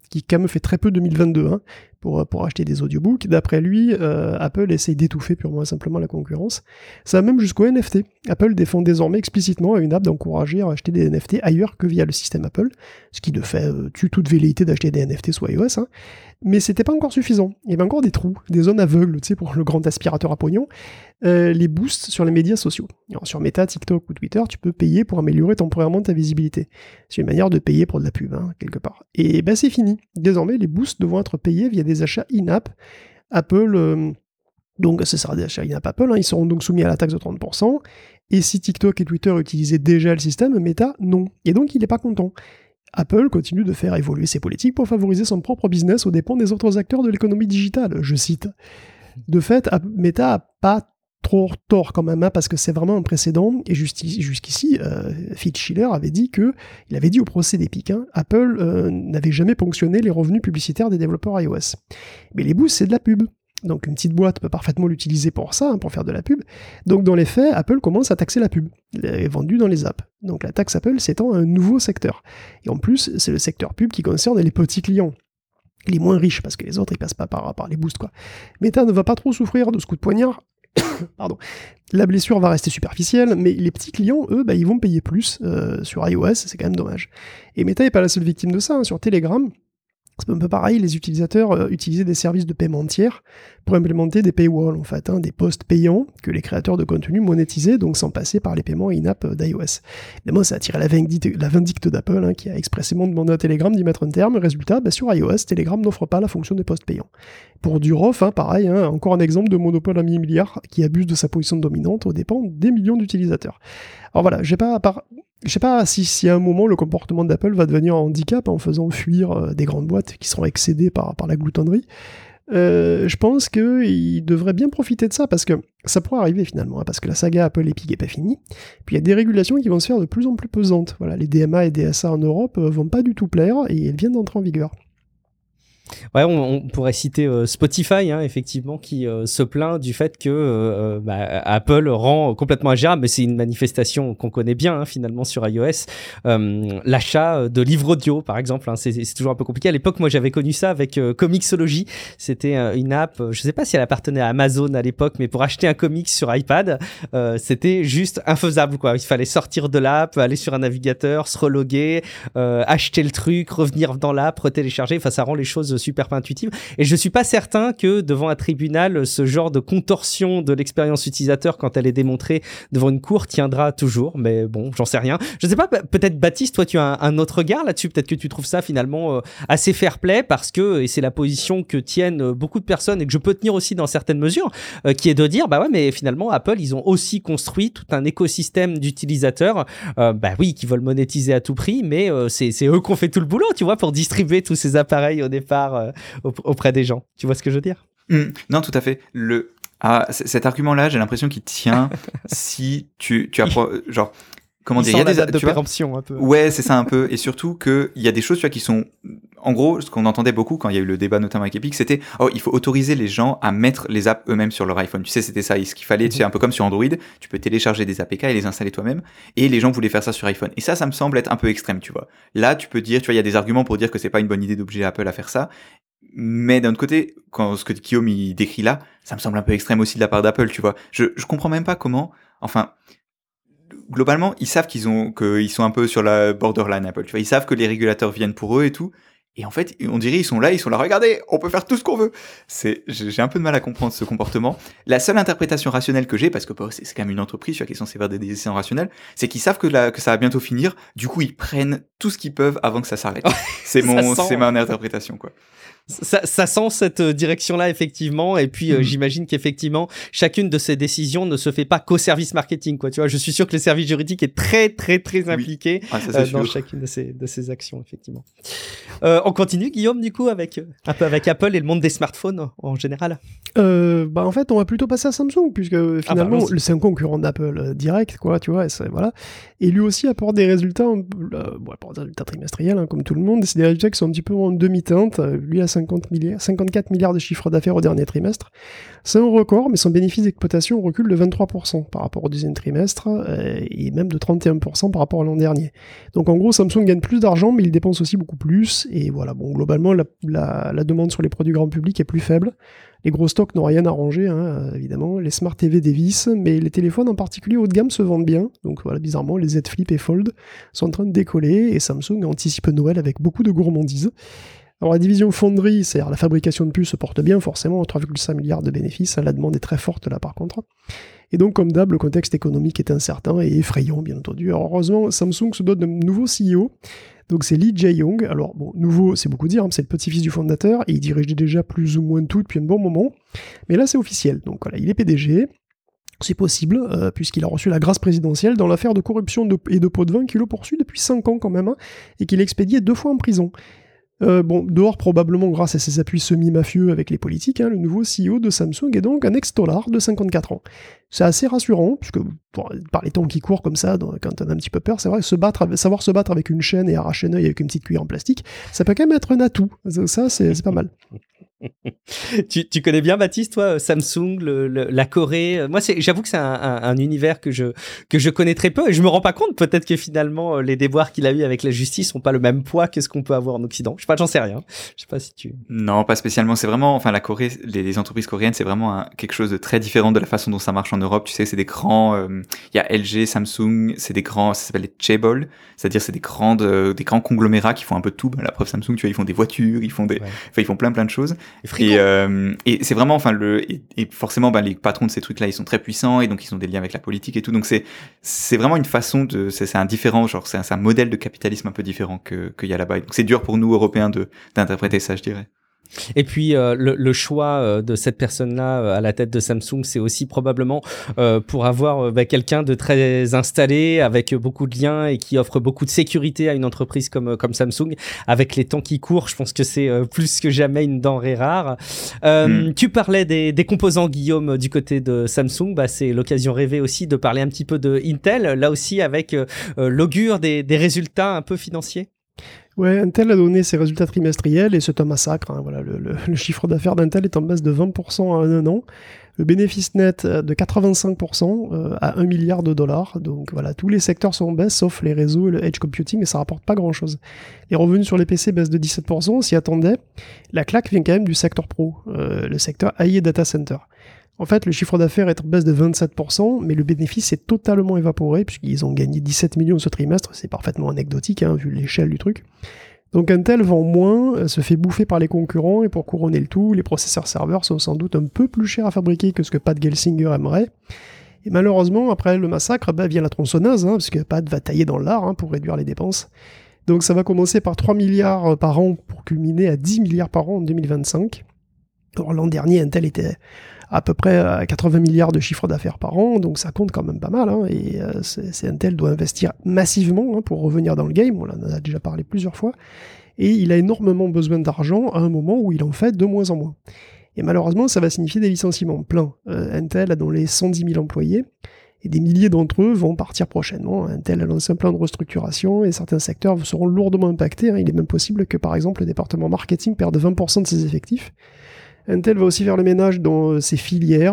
qui quand même fait très peu 2022 hein, pour acheter des audiobooks. D'après lui, Apple essaye d'étouffer purement et simplement la concurrence. Ça va même jusqu'au NFT. Apple défend désormais explicitement une app d'encourager à acheter des NFT ailleurs que via le système Apple, ce qui de fait tue toute velléité d'acheter des NFT sur iOS. Hein. Mais c'était pas encore suffisant. Il y avait encore des trous, des zones aveugles, tu sais, pour le grand aspirateur à pognon. Les boosts sur les médias sociaux. Alors, sur Meta, TikTok ou Twitter, tu peux payer pour améliorer temporairement ta visibilité. C'est une manière de payer pour de la pub, hein, quelque part. Et ben c'est fini. Désormais, les boosts devront être payés via des achats in-app. Apple, donc ce sera des achats in-app Apple, hein, ils seront donc soumis à la taxe de 30%. Et si TikTok et Twitter utilisaient déjà le système, Meta, non. Et donc, il n'est pas content. Apple continue de faire évoluer ses politiques pour favoriser son propre business aux dépens des autres acteurs de l'économie digitale, je cite. De fait, Meta n'a pas trop tort quand même, hein, parce que c'est vraiment un précédent, et jusqu'ici, Phil Schiller il avait dit au procès d'Epic, hein, Apple n'avait jamais ponctionné les revenus publicitaires des développeurs iOS. Mais les boosts, c'est de la pub. Donc une petite boîte peut parfaitement l'utiliser pour ça, hein, pour faire de la pub. Donc dans les faits, Apple commence à taxer la pub, vendue dans les apps. Donc la taxe Apple s'étend à un nouveau secteur. Et en plus, c'est le secteur pub qui concerne les petits clients. Les moins riches, parce que les autres, ils passent pas par les boosts, quoi. Meta ne va pas trop souffrir de ce coup de poignard. Pardon. La blessure va rester superficielle, mais les petits clients, eux, ils vont payer plus sur iOS, c'est quand même dommage. Et Meta n'est pas la seule victime de ça, hein. Sur Telegram, c'est un peu pareil, les utilisateurs utilisaient des services de paiement tiers pour implémenter des paywalls, en fait, hein, des posts payants que les créateurs de contenu monétisaient, donc sans passer par les paiements in-app d'iOS. Évidemment, ça a attiré la vindicte d'Apple, hein, qui a expressément demandé à Telegram d'y mettre un terme. Résultat, sur iOS, Telegram n'offre pas la fonction des posts payants. Pour Durov, hein, pareil, hein, encore un exemple de monopole à mi-milliard qui abuse de sa position dominante aux dépens des millions d'utilisateurs. Alors voilà, je sais pas si à un moment le comportement d'Apple va devenir un handicap en faisant fuir des grandes boîtes qui seront excédées par la gloutonnerie. Je pense qu'il devrait bien profiter de ça, parce que ça pourrait arriver finalement, hein, parce que la saga Apple Epic n'est pas finie. Puis il y a des régulations qui vont se faire de plus en plus pesantes. Voilà, les DMA et DSA en Europe vont pas du tout plaire, et elles viennent d'entrer en vigueur. Ouais, on pourrait citer Spotify, hein, effectivement, qui se plaint du fait que Apple rend complètement ingérable, mais c'est une manifestation qu'on connaît bien, hein, finalement, sur iOS. L'achat de livres audio, par exemple, hein, c'est toujours un peu compliqué. À l'époque, moi, j'avais connu ça avec Comixology. C'était une app, je sais pas si elle appartenait à Amazon à l'époque, mais pour acheter un comics sur iPad, c'était juste infaisable, quoi. Il fallait sortir de l'app, aller sur un navigateur, se reloguer, acheter le truc, revenir dans l'app, retélécharger. Enfin, ça rend les choses super pas intuitive, et je suis pas certain que devant un tribunal, ce genre de contorsion de l'expérience utilisateur, quand elle est démontrée devant une cour, tiendra toujours, mais bon, j'en sais rien. Je sais pas, peut-être Baptiste, toi tu as un autre regard là-dessus, peut-être que tu trouves ça finalement assez fair-play, parce que, et c'est la position que tiennent beaucoup de personnes et que je peux tenir aussi dans certaines mesures, qui est de dire, bah ouais, mais finalement Apple, ils ont aussi construit tout un écosystème d'utilisateurs, oui, qui veulent monétiser à tout prix, mais c'est eux qui ont fait tout le boulot, tu vois, pour distribuer tous ces appareils au départ auprès des gens. Tu vois ce que je veux dire ? Non, tout à fait. Cet argument-là, j'ai l'impression qu'il tient si tu as genre, comment dire, il y a des dates de péremption un peu. Ouais, c'est ça un peu, et surtout que il y a des choses, tu vois, qui sont, en gros, ce qu'on entendait beaucoup quand il y a eu le débat notamment avec Epic, c'était il faut autoriser les gens à mettre les apps eux-mêmes sur leur iPhone. Tu sais, c'était ça, ce qu'il fallait, c'est un peu comme sur Android, tu peux télécharger des APK et les installer toi-même, et les gens voulaient faire ça sur iPhone. Et ça me semble être un peu extrême, tu vois. Là, tu peux dire, tu vois, il y a des arguments pour dire que c'est pas une bonne idée d'obliger Apple à faire ça. Mais d'un autre côté, quand ce que Guillaume il décrit là, ça me semble un peu extrême aussi de la part d'Apple, tu vois. Je comprends même pas comment, enfin, globalement, ils savent qu'ils sont un peu sur la borderline Apple, tu vois. Ils savent que les régulateurs viennent pour eux et tout. Et en fait, on dirait ils sont là, regardez, on peut faire tout ce qu'on veut. J'ai un peu de mal à comprendre ce comportement. La seule interprétation rationnelle que j'ai, parce que c'est quand même une entreprise, tu vois, qui est censée faire des décisions rationnelles, c'est qu'ils savent que ça va bientôt finir. Du coup, ils prennent tout ce qu'ils peuvent avant que ça s'arrête. C'est ma interprétation, quoi. Ça sent cette direction-là, effectivement. Et puis, j'imagine qu'effectivement, chacune de ces décisions ne se fait pas qu'au service marketing, quoi. Tu vois, je suis sûr que le service juridique est très, très, très impliqué dans chacune de ces actions, effectivement. On continue, Guillaume, du coup, avec Apple et le monde des smartphones en général. En fait, on va plutôt passer à Samsung, puisque finalement, c'est un concurrent d'Apple direct, quoi, tu vois. Voilà. Et lui aussi apporte des résultats, apporte des résultats trimestriels, hein, comme tout le monde. C'est des résultats qui sont un petit peu en demi-teinte. Lui, à 54 milliards de chiffre d'affaires au dernier trimestre. C'est un record, mais son bénéfice d'exploitation recule de 23% par rapport au deuxième trimestre, et même de 31% par rapport à l'an dernier. Donc en gros, Samsung gagne plus d'argent, mais il dépense aussi beaucoup plus, et voilà, bon, globalement, la demande sur les produits grand public est plus faible. Les gros stocks n'ont rien arrangé, hein, évidemment. Les Smart TV dévissent, mais les téléphones en particulier haut de gamme se vendent bien. Donc voilà, bizarrement, les Z Flip et Fold sont en train de décoller et Samsung anticipe Noël avec beaucoup de gourmandise. Alors la division fonderie, c'est-à-dire la fabrication de puces, se porte bien forcément, 3,5 milliards de bénéfices. La demande est très forte là par contre. Et donc comme d'hab, le contexte économique est incertain et effrayant bien entendu. Alors heureusement, Samsung se dote d'un nouveau CEO. Donc c'est Lee Jae-yong, alors bon, nouveau c'est beaucoup dire, hein, c'est le petit-fils du fondateur, et il dirigeait déjà plus ou moins tout depuis un bon moment, mais là c'est officiel, donc voilà, il est PDG, c'est possible, puisqu'il a reçu la grâce présidentielle dans l'affaire de corruption et de pots de vin qu'il a poursuit depuis 5 ans quand même, hein, et qu'il a expédié 2 fois en prison. Bon, dehors probablement grâce à ses appuis semi-mafieux avec les politiques, hein, le nouveau CEO de Samsung est donc un ex-dollar de 54 ans. C'est assez rassurant, puisque par les temps qui courent comme ça, quand on a un petit peu peur, c'est vrai que savoir se battre avec une chaîne et arracher un œil avec une petite cuillère en plastique, ça peut quand même être un atout. Ça, c'est pas mal. Tu connais bien, Baptiste, toi, Samsung, la Corée. Moi, j'avoue que c'est un univers que je connais très peu et je me rends pas compte. Peut-être que finalement, les déboires qu'il a eu avec la justice ont pas le même poids que ce qu'on peut avoir en Occident. Je sais pas, j'en sais rien. Je sais pas si tu. Non, pas spécialement. C'est vraiment, enfin, la Corée, les entreprises coréennes, c'est vraiment quelque chose de très différent de la façon dont ça marche en Europe. Tu sais, c'est des grands. Il y a LG, Samsung, c'est des grands. Ça s'appelle les chaebol, c'est-à-dire c'est des grands conglomérats qui font un peu de tout. La preuve, Samsung, tu vois, ils font des voitures, ils font ils font plein de choses. Et c'est vraiment, enfin, et forcément, les patrons de ces trucs-là, ils sont très puissants et donc ils ont des liens avec la politique et tout. Donc c'est vraiment une façon c'est un différent, genre c'est un modèle de capitalisme un peu différent qu'il y a là-bas. Et donc c'est dur pour nous Européens d'interpréter ça, je dirais. Et puis le choix de cette personne-là à la tête de Samsung, c'est aussi probablement pour avoir quelqu'un de très installé, avec beaucoup de liens et qui offre beaucoup de sécurité à une entreprise comme Samsung. Avec les temps qui courent, je pense que c'est plus que jamais une denrée rare. Tu parlais des composants, Guillaume, du côté de Samsung. C'est l'occasion rêvée aussi de parler un petit peu de Intel, là aussi avec l'augure des résultats un peu financiers. Ouais, Intel a donné ses résultats trimestriels et c'est un massacre. Hein, voilà, le chiffre d'affaires d'Intel est en baisse de 20% en un an. Le bénéfice net de 85% à 1 milliard de dollars. Donc voilà, tous les secteurs sont en baisse sauf les réseaux et le edge computing et ça rapporte pas grand chose. Les revenus sur les PC baissent de 17%, on s'y attendait. La claque vient quand même du secteur pro, le secteur AI et data center. En fait, le chiffre d'affaires est en baisse de 27%, mais le bénéfice est totalement évaporé, puisqu'ils ont gagné 17 millions ce trimestre, c'est parfaitement anecdotique, hein, vu l'échelle du truc. Donc Intel vend moins, se fait bouffer par les concurrents, et pour couronner le tout, les processeurs serveurs sont sans doute un peu plus chers à fabriquer que ce que Pat Gelsinger aimerait. Et malheureusement, après le massacre, vient la tronçonneuse, hein, parce que Pat va tailler dans l'art pour réduire les dépenses. Donc ça va commencer par 3 milliards par an pour culminer à 10 milliards par an en 2025. Alors l'an dernier, Intel était à peu près à 80 milliards de chiffre d'affaires par an, donc ça compte quand même pas mal, hein, et Intel doit investir massivement pour revenir dans le game, on en a déjà parlé plusieurs fois, et il a énormément besoin d'argent à un moment où il en fait de moins en moins. Et malheureusement, ça va signifier des licenciements pleins. Intel a dans les 110 000 employés, et des milliers d'entre eux vont partir prochainement. Intel a lancé un plan de restructuration, et certains secteurs seront lourdement impactés. Il est même possible que, par exemple, le département marketing perde 20% de ses effectifs. Intel va aussi faire le ménage dans ses filiales.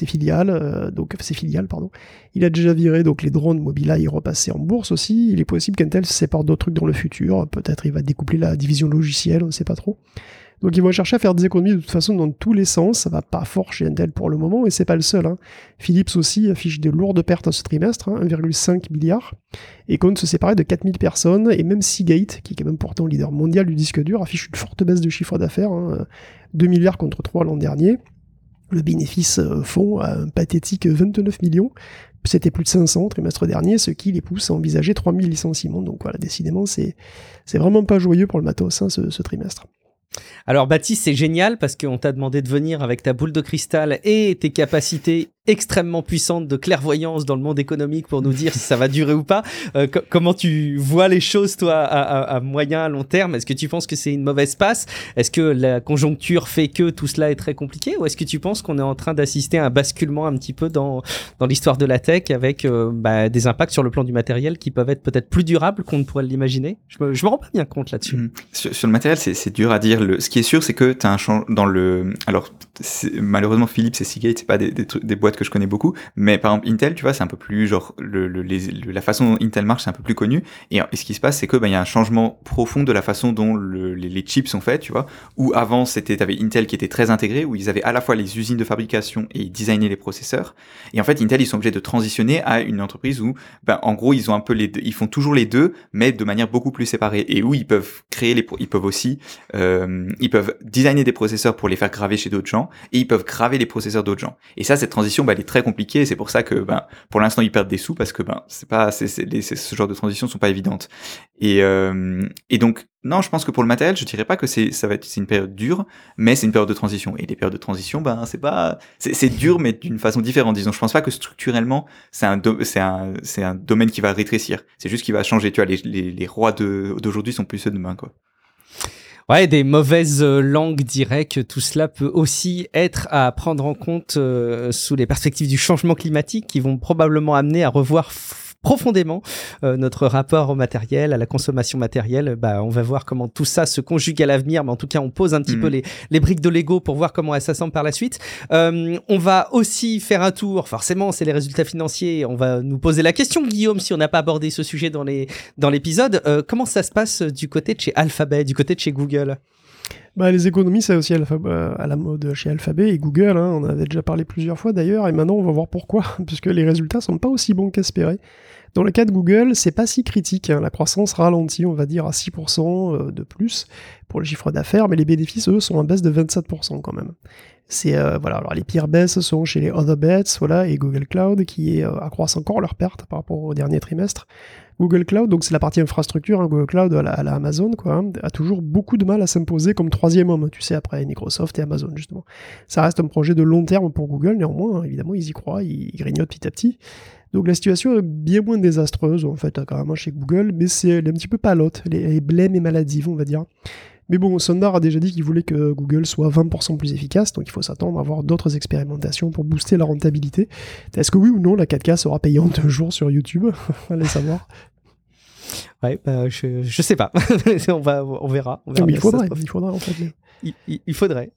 Il a déjà viré donc les drones Mobileye repassés en bourse aussi. Il est possible qu'Intel se sépare d'autres trucs dans le futur. Peut-être il va découpler la division logicielle, on ne sait pas trop. Donc ils vont chercher à faire des économies de toute façon dans tous les sens. Ça va pas fort chez Intel pour le moment, et c'est pas le seul. Philips aussi affiche de lourdes pertes ce trimestre, 1,5 milliard, et compte se séparer de 4000 personnes, et même Seagate, qui est quand même pourtant leader mondial du disque dur, affiche une forte baisse de chiffre d'affaires, 2 milliards contre 3 l'an dernier. Le bénéfice fond à un pathétique 29 millions. C'était plus de 500 trimestre dernier, ce qui les pousse à envisager 3000 licenciements. Donc voilà, décidément, c'est vraiment pas joyeux pour le matos ce trimestre. Alors Baptiste, c'est génial parce qu'on t'a demandé de venir avec ta boule de cristal et tes capacités extrêmement puissante de clairvoyance dans le monde économique pour nous dire si ça va durer ou pas. Comment tu vois les choses, toi, à moyen, à long terme? Est-ce que tu penses que c'est une mauvaise passe? Est-ce que la conjoncture fait que tout cela est très compliqué? Ou est-ce que tu penses qu'on est en train d'assister à un basculement un petit peu dans l'histoire de la tech avec des impacts sur le plan du matériel qui peuvent être peut-être plus durables qu'on ne pourrait l'imaginer? Je me rends pas bien compte là-dessus. Sur le matériel, c'est dur à dire. Ce qui est sûr, c'est que tu as un changement dans le... Alors, malheureusement, Philips et Seagate, c'est pas des boîtes que je connais beaucoup, mais par exemple Intel, tu vois, c'est un peu plus genre la façon dont Intel marche, c'est un peu plus connu. Et ce qui se passe, c'est que il y a un changement profond de la façon dont les chips sont faits, tu vois. Où avant, t'avais Intel qui était très intégré, où ils avaient à la fois les usines de fabrication et ils designaient les processeurs. Et en fait, Intel, ils sont obligés de transitionner à une entreprise où, en gros, ils ont un peu ils font toujours les deux, mais de manière beaucoup plus séparée, et où ils peuvent ils peuvent aussi, ils peuvent designer des processeurs pour les faire graver chez d'autres gens, et ils peuvent graver les processeurs d'autres gens. Et ça, cette transition, elle est très compliquée, et c'est pour ça que, pour l'instant, ils perdent des sous, parce que, ce genre de transitions sont pas évidentes. Et donc, non, je pense que pour le matériel, je dirais pas que c'est une période dure, mais c'est une période de transition. Et les périodes de transition, c'est dur, mais d'une façon différente, disons. Je pense pas que structurellement, c'est un domaine qui va rétrécir. C'est juste qu'il va changer. Tu vois, les rois d'aujourd'hui sont plus ceux de demain, quoi. Ouais, des mauvaises langues diraient que tout cela peut aussi être à prendre en compte sous les perspectives du changement climatique qui vont probablement amener à revoir profondément notre rapport au matériel, à la consommation matérielle. On va voir comment tout ça se conjugue à l'avenir, mais en tout cas, on pose un petit peu les briques de Lego pour voir comment elles s'assemblent par la suite. On va aussi faire un tour, forcément, c'est les résultats financiers. On va nous poser la question, Guillaume, si on n'a pas abordé ce sujet dans l'épisode. Comment ça se passe du côté de chez Alphabet, du côté de chez Google ? Les économies, c'est aussi à la mode chez Alphabet et Google, on en avait déjà parlé plusieurs fois d'ailleurs, et maintenant on va voir pourquoi, puisque les résultats sont pas aussi bons qu'espérés. Dans le cas de Google, c'est pas si critique, la croissance ralentit, on va dire à 6% de plus pour le chiffre d'affaires, mais les bénéfices, eux, sont en baisse de 27% quand même. Alors les pires baisses sont chez les Other Bets, et Google Cloud, qui accroissent encore leurs pertes par rapport au dernier trimestre. Google Cloud, donc c'est la partie infrastructure, Google Cloud à la Amazon, a toujours beaucoup de mal à s'imposer comme troisième homme, tu sais, après Microsoft et Amazon, justement. Ça reste un projet de long terme pour Google, néanmoins, évidemment, ils y croient, ils grignotent petit à petit. Donc la situation est bien moins désastreuse, en fait, quand même, chez Google, mais elle est un petit peu palote, elle est blême et maladive, on va dire. Mais bon, Sundar a déjà dit qu'il voulait que Google soit 20% plus efficace, donc il faut s'attendre à avoir d'autres expérimentations pour booster la rentabilité. Est-ce que oui ou non, la 4K sera payante un jour sur YouTube? Allez savoir. Ouais, je sais pas. on verra. Mais il faudra en fait. Il faudrait.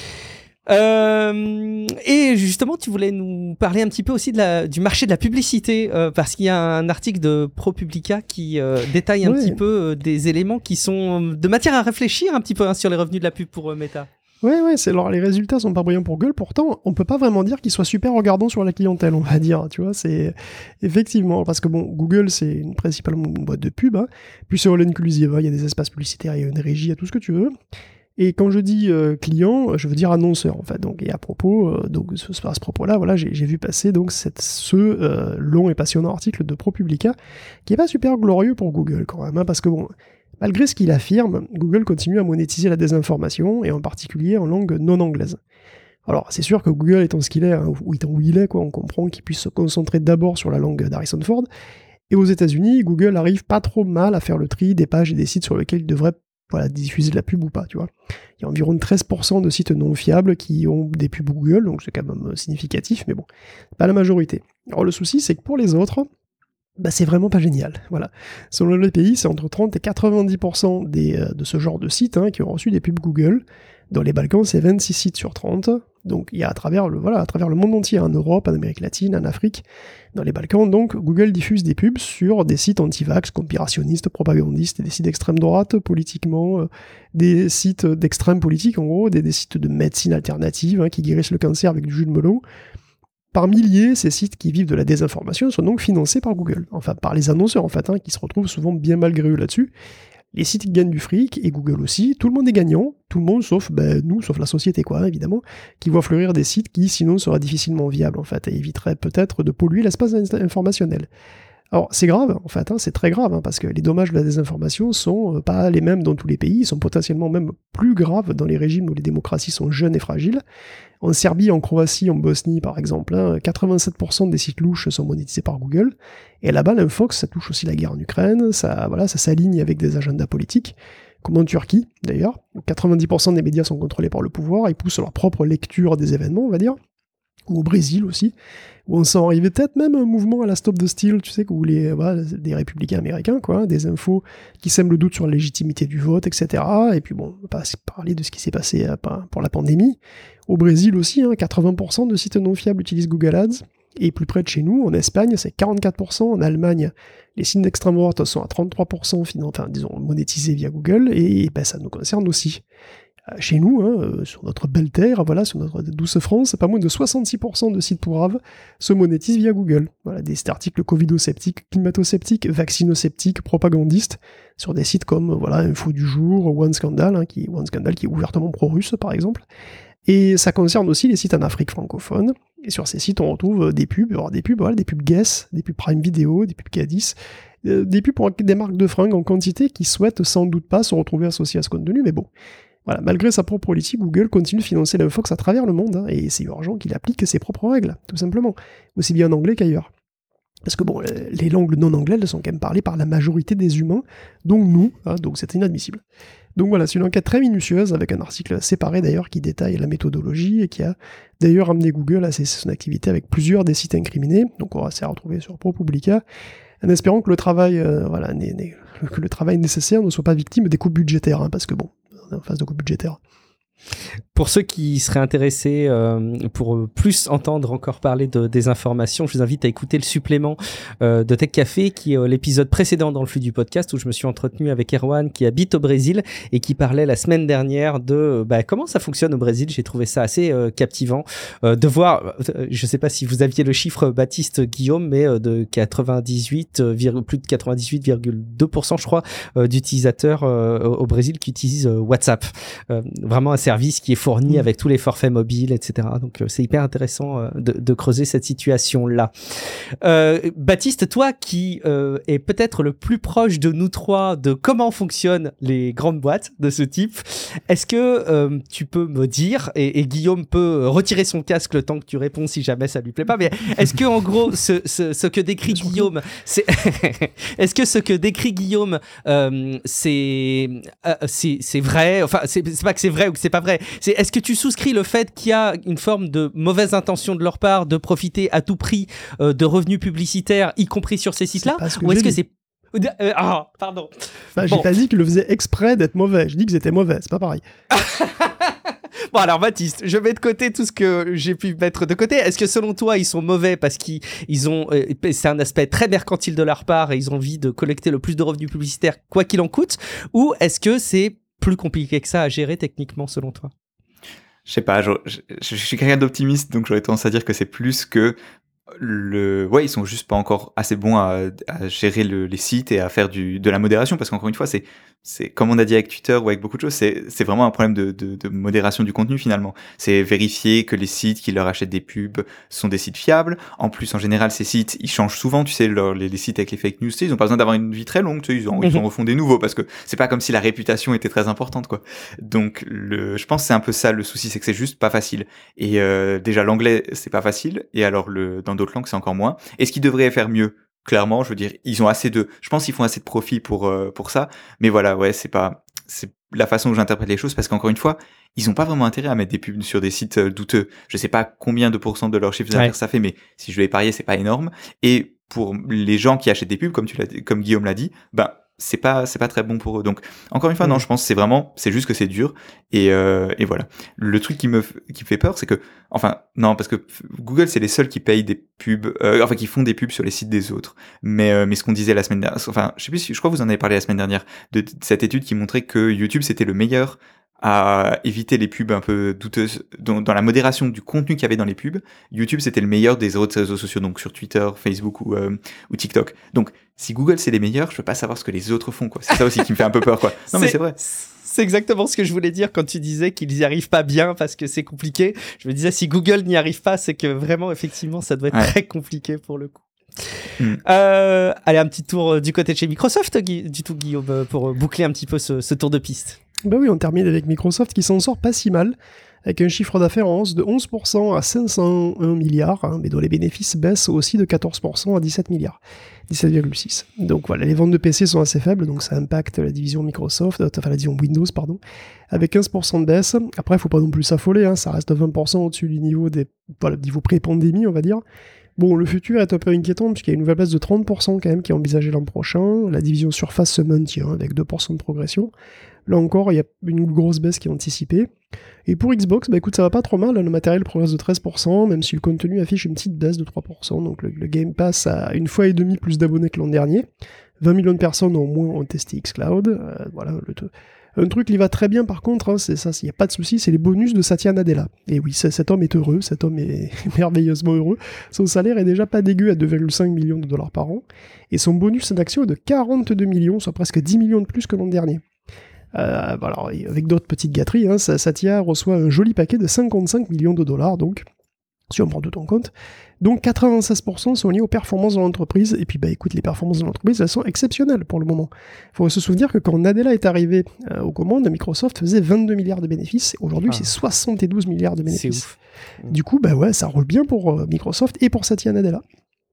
Et justement, tu voulais nous parler un petit peu aussi du marché de la publicité, parce qu'il y a un article de ProPublica qui détaille un petit peu des éléments qui sont de matière à réfléchir un petit peu sur les revenus de la pub pour Meta. Ouais, alors les résultats sont pas brillants pour Google, pourtant on peut pas vraiment dire qu'ils soient super regardants sur la clientèle, on va dire, tu vois, c'est effectivement, parce que Google c'est principalement une boîte de pub, puis c'est all inclusive, il y a des espaces publicitaires, il y a une régie, il y a tout ce que tu veux. Et quand je dis client, je veux dire annonceur en fait. Donc, et à propos, à ce propos-là, j'ai vu passer donc ce long et passionnant article de ProPublica, qui est pas super glorieux pour Google quand même, parce que malgré ce qu'il affirme, Google continue à monétiser la désinformation, et en particulier en langue non anglaise. Alors, c'est sûr que Google étant ce qu'il est, où il est, on comprend qu'il puisse se concentrer d'abord sur la langue d'Harrison Ford. Et aux États-Unis, Google arrive pas trop mal à faire le tri des pages et des sites sur lesquels il devrait diffuser de la pub ou pas, tu vois. Il y a environ 13% de sites non fiables qui ont des pubs Google, donc c'est quand même significatif, mais bon, pas la majorité. Alors le souci, c'est que pour les autres, c'est vraiment pas génial, voilà. Selon les pays, c'est entre 30 et 90% de ce genre de sites qui ont reçu des pubs Google. Dans les Balkans, c'est 26 sites sur 30. Donc il y a à travers le monde entier, en Europe, en Amérique latine, en Afrique, dans les Balkans, donc Google diffuse des pubs sur des sites anti-vax, conspirationnistes, propagandistes, des sites d'extrême droite, politiquement, des sites d'extrême politique, en gros, des sites de médecine alternative qui guérissent le cancer avec du jus de melon. Par milliers, ces sites qui vivent de la désinformation sont donc financés par Google, enfin par les annonceurs en fait, qui se retrouvent souvent bien malgré eux là-dessus. Les sites qui gagnent du fric, et Google aussi, tout le monde est gagnant, tout le monde sauf nous, sauf la société évidemment, qui voit fleurir des sites qui sinon seraient difficilement viables en fait, et éviteraient peut-être de polluer l'espace informationnel. Alors c'est grave en fait, c'est très grave, parce que les dommages de la désinformation sont pas les mêmes dans tous les pays, ils sont potentiellement même plus graves dans les régimes où les démocraties sont jeunes et fragiles. En Serbie, en Croatie, en Bosnie par exemple, 87% des sites louches sont monétisés par Google, et là-bas l'infox ça touche aussi la guerre en Ukraine, ça s'aligne avec des agendas politiques, comme en Turquie d'ailleurs, 90% des médias sont contrôlés par le pouvoir, ils poussent leur propre lecture des événements on va dire, ou au Brésil aussi, où on sent arriver peut-être même un mouvement à la Stop the Steal, tu sais, où des républicains américains, quoi, des infos qui sèment le doute sur la légitimité du vote, etc. Et puis bon, on va pas parler de ce qui s'est passé pour la pandémie. Au Brésil aussi, 80% de sites non fiables utilisent Google Ads, et plus près de chez nous, en Espagne, c'est 44%, en Allemagne, les sites d'extrême droite sont à 33%, monétisés via Google, et ça nous concerne aussi. Chez nous, sur notre belle terre, sur notre douce France, pas moins de 66% de sites pourraves se monétisent via Google. Voilà, des articles covido-sceptiques, climato-sceptiques, vaccino-sceptiques, propagandistes, sur des sites comme Info du Jour, One Scandal, qui est ouvertement pro-russe par exemple. Et ça concerne aussi les sites en Afrique francophone. Et sur ces sites, on retrouve des pubs, des pubs Guess, des pubs Prime Video, des pubs K10, des pubs pour des marques de fringues en quantité qui souhaitent sans doute pas se retrouver associées à ce contenu, mais bon. Voilà, malgré sa propre politique, Google continue de financer l'infox à travers le monde, et c'est urgent qu'il applique ses propres règles, tout simplement, aussi bien en anglais qu'ailleurs. Parce que les langues non anglaises sont quand même parlées par la majorité des humains, donc nous, donc c'est inadmissible. Donc voilà, c'est une enquête très minutieuse, avec un article séparé d'ailleurs qui détaille la méthodologie, et qui a d'ailleurs amené Google à cesser son activité avec plusieurs des sites incriminés, donc on va s'y retrouver sur ProPublica, en espérant que le travail, que le travail nécessaire ne soit pas victime des coupes budgétaires, parce que en phase de coupe budgétaire. Pour ceux qui seraient intéressés pour plus entendre encore parler de désinformation, je vous invite à écouter le supplément de Tech Café, qui est l'épisode précédent dans le flux du podcast, où je me suis entretenu avec Erwan qui habite au Brésil et qui parlait la semaine dernière de comment ça fonctionne au Brésil. J'ai trouvé ça assez captivant de voir, je sais pas si vous aviez le chiffre, Baptiste, Guillaume, mais de plus de 98,2% je crois d'utilisateurs au Brésil qui utilisent WhatsApp. Vraiment un service qui est fourni avec tous les forfaits mobiles, etc. Donc c'est hyper intéressant de creuser cette situation-là. Baptiste, toi qui es peut-être le plus proche de nous trois de comment fonctionnent les grandes boîtes de ce type, est-ce que tu peux me dire, et Guillaume peut retirer son casque le temps que tu réponds si jamais ça lui plaît pas, mais est-ce que en gros ce que décrit Guillaume, c'est est-ce que ce que décrit Guillaume c'est vrai, enfin c'est pas que c'est vrai ou que c'est pas vrai, est-ce que tu souscris le fait qu'il y a une forme de mauvaise intention de leur part de profiter à tout prix de revenus publicitaires, y compris sur ces sites-là, ou est-ce que c'est pardon. J'ai pas dit qu'ils le faisaient exprès d'être mauvais, je dis qu'ils étaient mauvais, c'est pas pareil. Bon alors Baptiste, je mets de côté tout ce que j'ai pu mettre de côté. Est-ce que selon toi ils sont mauvais parce qu'ils ont c'est un aspect très mercantile de leur part et ils ont envie de collecter le plus de revenus publicitaires quoi qu'il en coûte, ou est-ce que c'est plus compliqué que ça à gérer techniquement selon toi? Je sais pas, je suis quelqu'un d'optimiste, donc j'aurais tendance à dire que c'est plus que ils sont juste pas encore assez bons à gérer les sites et à faire de la modération, parce qu'encore une fois, c'est comme on a dit avec Twitter ou avec beaucoup de choses, c'est vraiment un problème de modération du contenu finalement. C'est vérifier que les sites qui leur achètent des pubs sont des sites fiables. En plus, en général, ces sites, ils changent souvent, tu sais, les sites avec les fake news, ils ont pas besoin d'avoir une vie très longue, tu sais, ils en refont des nouveaux, parce que c'est pas comme si la réputation était très importante, quoi. Donc, je pense que c'est un peu ça le souci, c'est que c'est juste pas facile. Et déjà, l'anglais, c'est pas facile, et alors dans d'autres langues, c'est encore moins. Est-ce qu'ils devraient faire mieux? Clairement, je veux dire, je pense qu'ils font assez de profit pour ça, mais voilà, c'est la façon dont j'interprète les choses, parce qu'encore une fois, ils ont pas vraiment intérêt à mettre des pubs sur des sites douteux. Je sais pas combien de pourcents de leur chiffre d'affaires ça fait, mais si je devais parier, c'est pas énorme. Et pour les gens qui achètent des pubs, comme Guillaume l'a dit, c'est pas très bon pour eux. Donc encore une fois, non, je pense que c'est juste que c'est dur, et voilà. Le truc qui me fait peur, c'est que, parce que Google, c'est les seuls qui payent des pubs, qui font des pubs sur les sites des autres. Mais ce qu'on disait la semaine dernière, je crois que vous en avez parlé la semaine dernière, de cette étude qui montrait que YouTube, c'était le meilleur à éviter les pubs un peu douteuses dans la modération du contenu qu'il y avait dans les pubs. YouTube, c'était le meilleur des autres réseaux sociaux, donc sur Twitter, Facebook ou TikTok. Donc si Google c'est les meilleurs, je peux pas savoir ce que les autres font, quoi. C'est ça aussi qui me fait un peu peur, quoi. Non, mais c'est vrai. C'est exactement ce que je voulais dire quand tu disais qu'ils y arrivent pas bien parce que c'est compliqué. Je me disais, si Google n'y arrive pas, c'est que vraiment, effectivement, ça doit être très compliqué pour le coup. Allez, un petit tour du côté de chez Microsoft, Guillaume, pour boucler un petit peu ce tour de piste. Bah oui, on termine avec Microsoft qui s'en sort pas si mal, avec un chiffre d'affaires en hausse de 11% à 501 milliards, mais dont les bénéfices baissent aussi de 14% à 17 milliards, 17,6. Donc voilà, les ventes de PC sont assez faibles, donc ça impacte la division Microsoft, enfin la division Windows, pardon, avec 15% de baisse. Après, il faut pas non plus s'affoler, ça reste 20% au-dessus du niveau niveau pré-pandémie, on va dire. Bon, le futur est un peu inquiétant puisqu'il y a une nouvelle baisse de 30% quand même qui est envisagée l'an prochain. La division Surface se maintient avec 2% de progression. Là encore, il y a une grosse baisse qui est anticipée. Et pour Xbox, écoute, ça va pas trop mal. Le matériel progresse de 13%, même si le contenu affiche une petite baisse de 3%. Donc le Game Pass a une fois et demie plus d'abonnés que l'an dernier. 20 millions de personnes au moins ont testé xCloud. Voilà, un truc qui va très bien par contre, c'est ça, il n'y a pas de souci, c'est les bonus de Satya Nadella. Et oui, cet homme est heureux, cet homme est merveilleusement heureux. Son salaire est déjà pas dégueu à 2,5 millions de dollars par an. Et son bonus d'action est de 42 millions, soit presque 10 millions de plus que l'an dernier. Alors, avec d'autres petites gâteries, Satya reçoit un joli paquet de 55 millions de dollars, donc, si on prend tout en compte. Donc 96% sont liés aux performances de l'entreprise, et puis écoute, les performances de l'entreprise, elles sont exceptionnelles pour le moment. Il faut se souvenir que quand Nadella est arrivé aux commandes, Microsoft faisait 22 milliards de bénéfices, aujourd'hui c'est 72 milliards de bénéfices. C'est ouf. Du coup, ça roule bien pour Microsoft et pour Satya Nadella.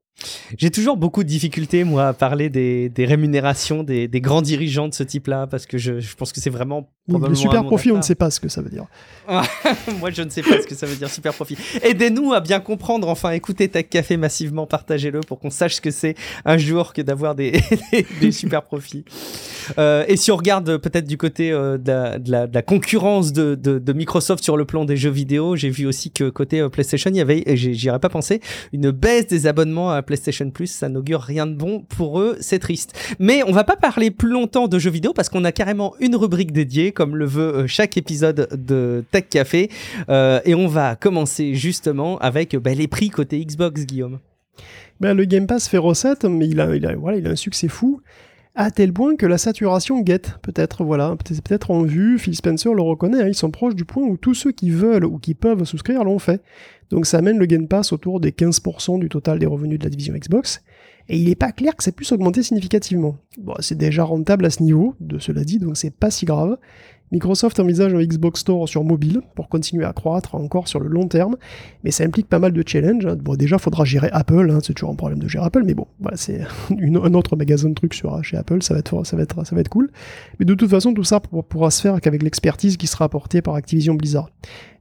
J'ai toujours beaucoup de difficultés, moi, à parler des rémunérations des grands dirigeants de ce type-là, parce que je pense que c'est vraiment le super profit, on ne sait pas ce que ça veut dire. Moi, je ne sais pas ce que ça veut dire, super profit. Aidez-nous à bien comprendre, enfin, écoutez Tech Café massivement, partagez-le pour qu'on sache ce que c'est un jour que d'avoir des super profits. Et si on regarde peut-être du côté de la concurrence de Microsoft sur le plan des jeux vidéo, j'ai vu aussi que côté PlayStation, il y avait, et j'y aurais pas pensé, une baisse des abonnements à PlayStation Plus. Ça n'augure rien de bon pour eux, c'est triste. Mais on va pas parler plus longtemps de jeux vidéo parce qu'on a carrément une rubrique dédiée, comme le veut chaque épisode de Tech Café. Et on va commencer justement avec les prix côté Xbox, Guillaume. Le Game Pass fait recette, mais il a un succès fou. À tel point que la saturation guette, peut-être en vue. Phil Spencer le reconnaît, ils sont proches du point où tous ceux qui veulent ou qui peuvent souscrire l'ont fait. Donc ça amène le Game Pass autour des 15% du total des revenus de la division Xbox. Et il n'est pas clair que ça puisse augmenter significativement. Bon, c'est déjà rentable à ce niveau, de cela dit, donc c'est pas si grave. Microsoft envisage un Xbox Store sur mobile pour continuer à croître encore sur le long terme, mais ça implique pas mal de challenges. Bon, déjà, il faudra gérer Apple, c'est toujours un problème de gérer Apple, mais bon, c'est un autre magasin de trucs chez Apple, ça va être cool. Mais de toute façon, tout ça pourra se faire qu'avec l'expertise qui sera apportée par Activision Blizzard,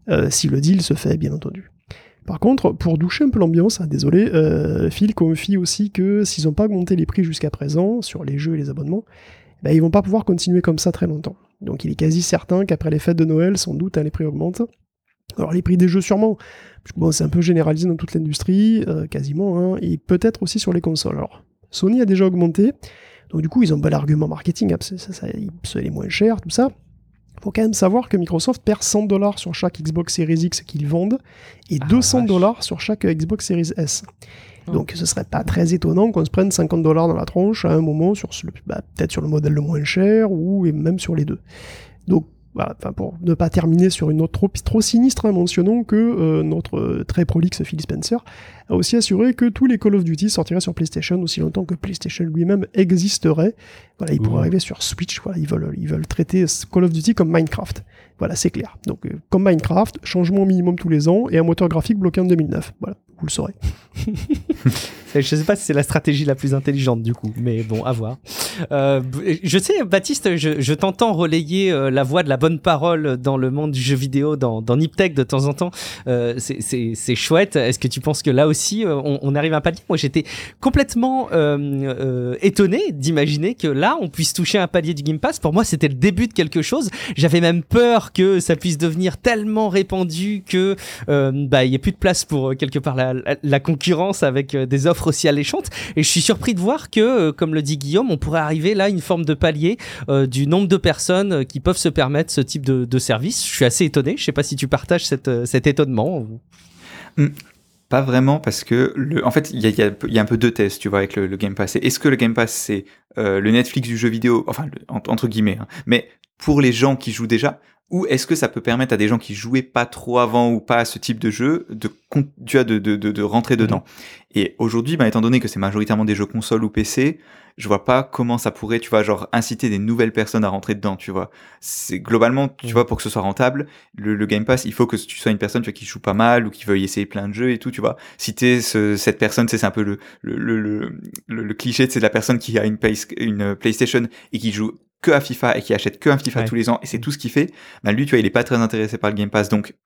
si le deal se fait, bien entendu. Par contre, pour doucher un peu l'ambiance, désolé, Phil confie aussi que s'ils n'ont pas augmenté les prix jusqu'à présent, sur les jeux et les abonnements, ils vont pas pouvoir continuer comme ça très longtemps. Donc il est quasi certain qu'après les fêtes de Noël, sans doute, les prix augmentent. Alors les prix des jeux sûrement, c'est un peu généralisé dans toute l'industrie, quasiment, et peut-être aussi sur les consoles. Alors, Sony a déjà augmenté, donc du coup ils ont un bel argument marketing, ça est moins cher, tout ça. Faut quand même savoir que Microsoft perd $100 sur chaque Xbox Series X qu'ils vendent, et $200 sur chaque Xbox Series S. Donc ce serait pas très étonnant qu'on se prenne $50 dans la tronche à un moment, peut-être sur le modèle le moins cher, ou même sur les deux. Donc voilà, pour ne pas terminer sur une note trop sinistre, mentionnons que notre très prolixe Phil Spencer a aussi assuré que tous les Call of Duty sortiraient sur PlayStation aussi longtemps que PlayStation lui-même existerait. Voilà, il pourrait arriver sur Switch, ils veulent traiter Call of Duty comme Minecraft. Voilà, c'est clair. Donc comme Minecraft, changement minimum tous les ans et un moteur graphique bloqué en 2009. Voilà, vous le saurez. Je sais pas si c'est la stratégie la plus intelligente du coup, mais bon, à voir. Je sais, Baptiste, je t'entends relayer la voix de la bonne parole dans le monde du jeu vidéo, dans Niptech de temps en temps. C'est chouette. Est-ce que tu penses que là aussi, on arrive à un palier ? Moi, j'étais complètement étonné d'imaginer que là, on puisse toucher un palier du Game Pass. Pour moi, c'était le début de quelque chose. J'avais même peur que ça puisse devenir tellement répandu que il y ait plus de place pour quelque part la concurrence avec des offres aussi alléchantes. Et je suis surpris de voir que, comme le dit Guillaume, on pourrait arriver là à une forme de palier du nombre de personnes qui peuvent se permettre ce type de service. Je suis assez étonné. Je sais pas si tu partages cet étonnement. Pas vraiment, parce que en fait il y a un peu deux tests, tu vois, avec le Game Pass. Est-ce que le Game Pass c'est le Netflix du jeu vidéo, enfin entre guillemets, mais pour les gens qui jouent déjà, ou est-ce que ça peut permettre à des gens qui jouaient pas trop avant ou pas à ce type de jeu de rentrer dedans. Et aujourd'hui, étant donné que c'est majoritairement des jeux console ou PC, je vois pas comment ça pourrait, tu vois, genre inciter des nouvelles personnes à rentrer dedans, tu vois. C'est globalement, tu vois, pour que ce soit rentable, le Game Pass, il faut que tu sois une personne, tu vois, qui joue pas mal ou qui veuille essayer plein de jeux et tout, tu vois. Si t'es cette personne, c'est un peu le cliché, c'est de la personne qui a une PlayStation et qui joue que à FIFA et qui achète que un FIFA tous les ans et c'est tout ce qu'il fait, lui, tu vois, il est pas très intéressé par le Game Pass, donc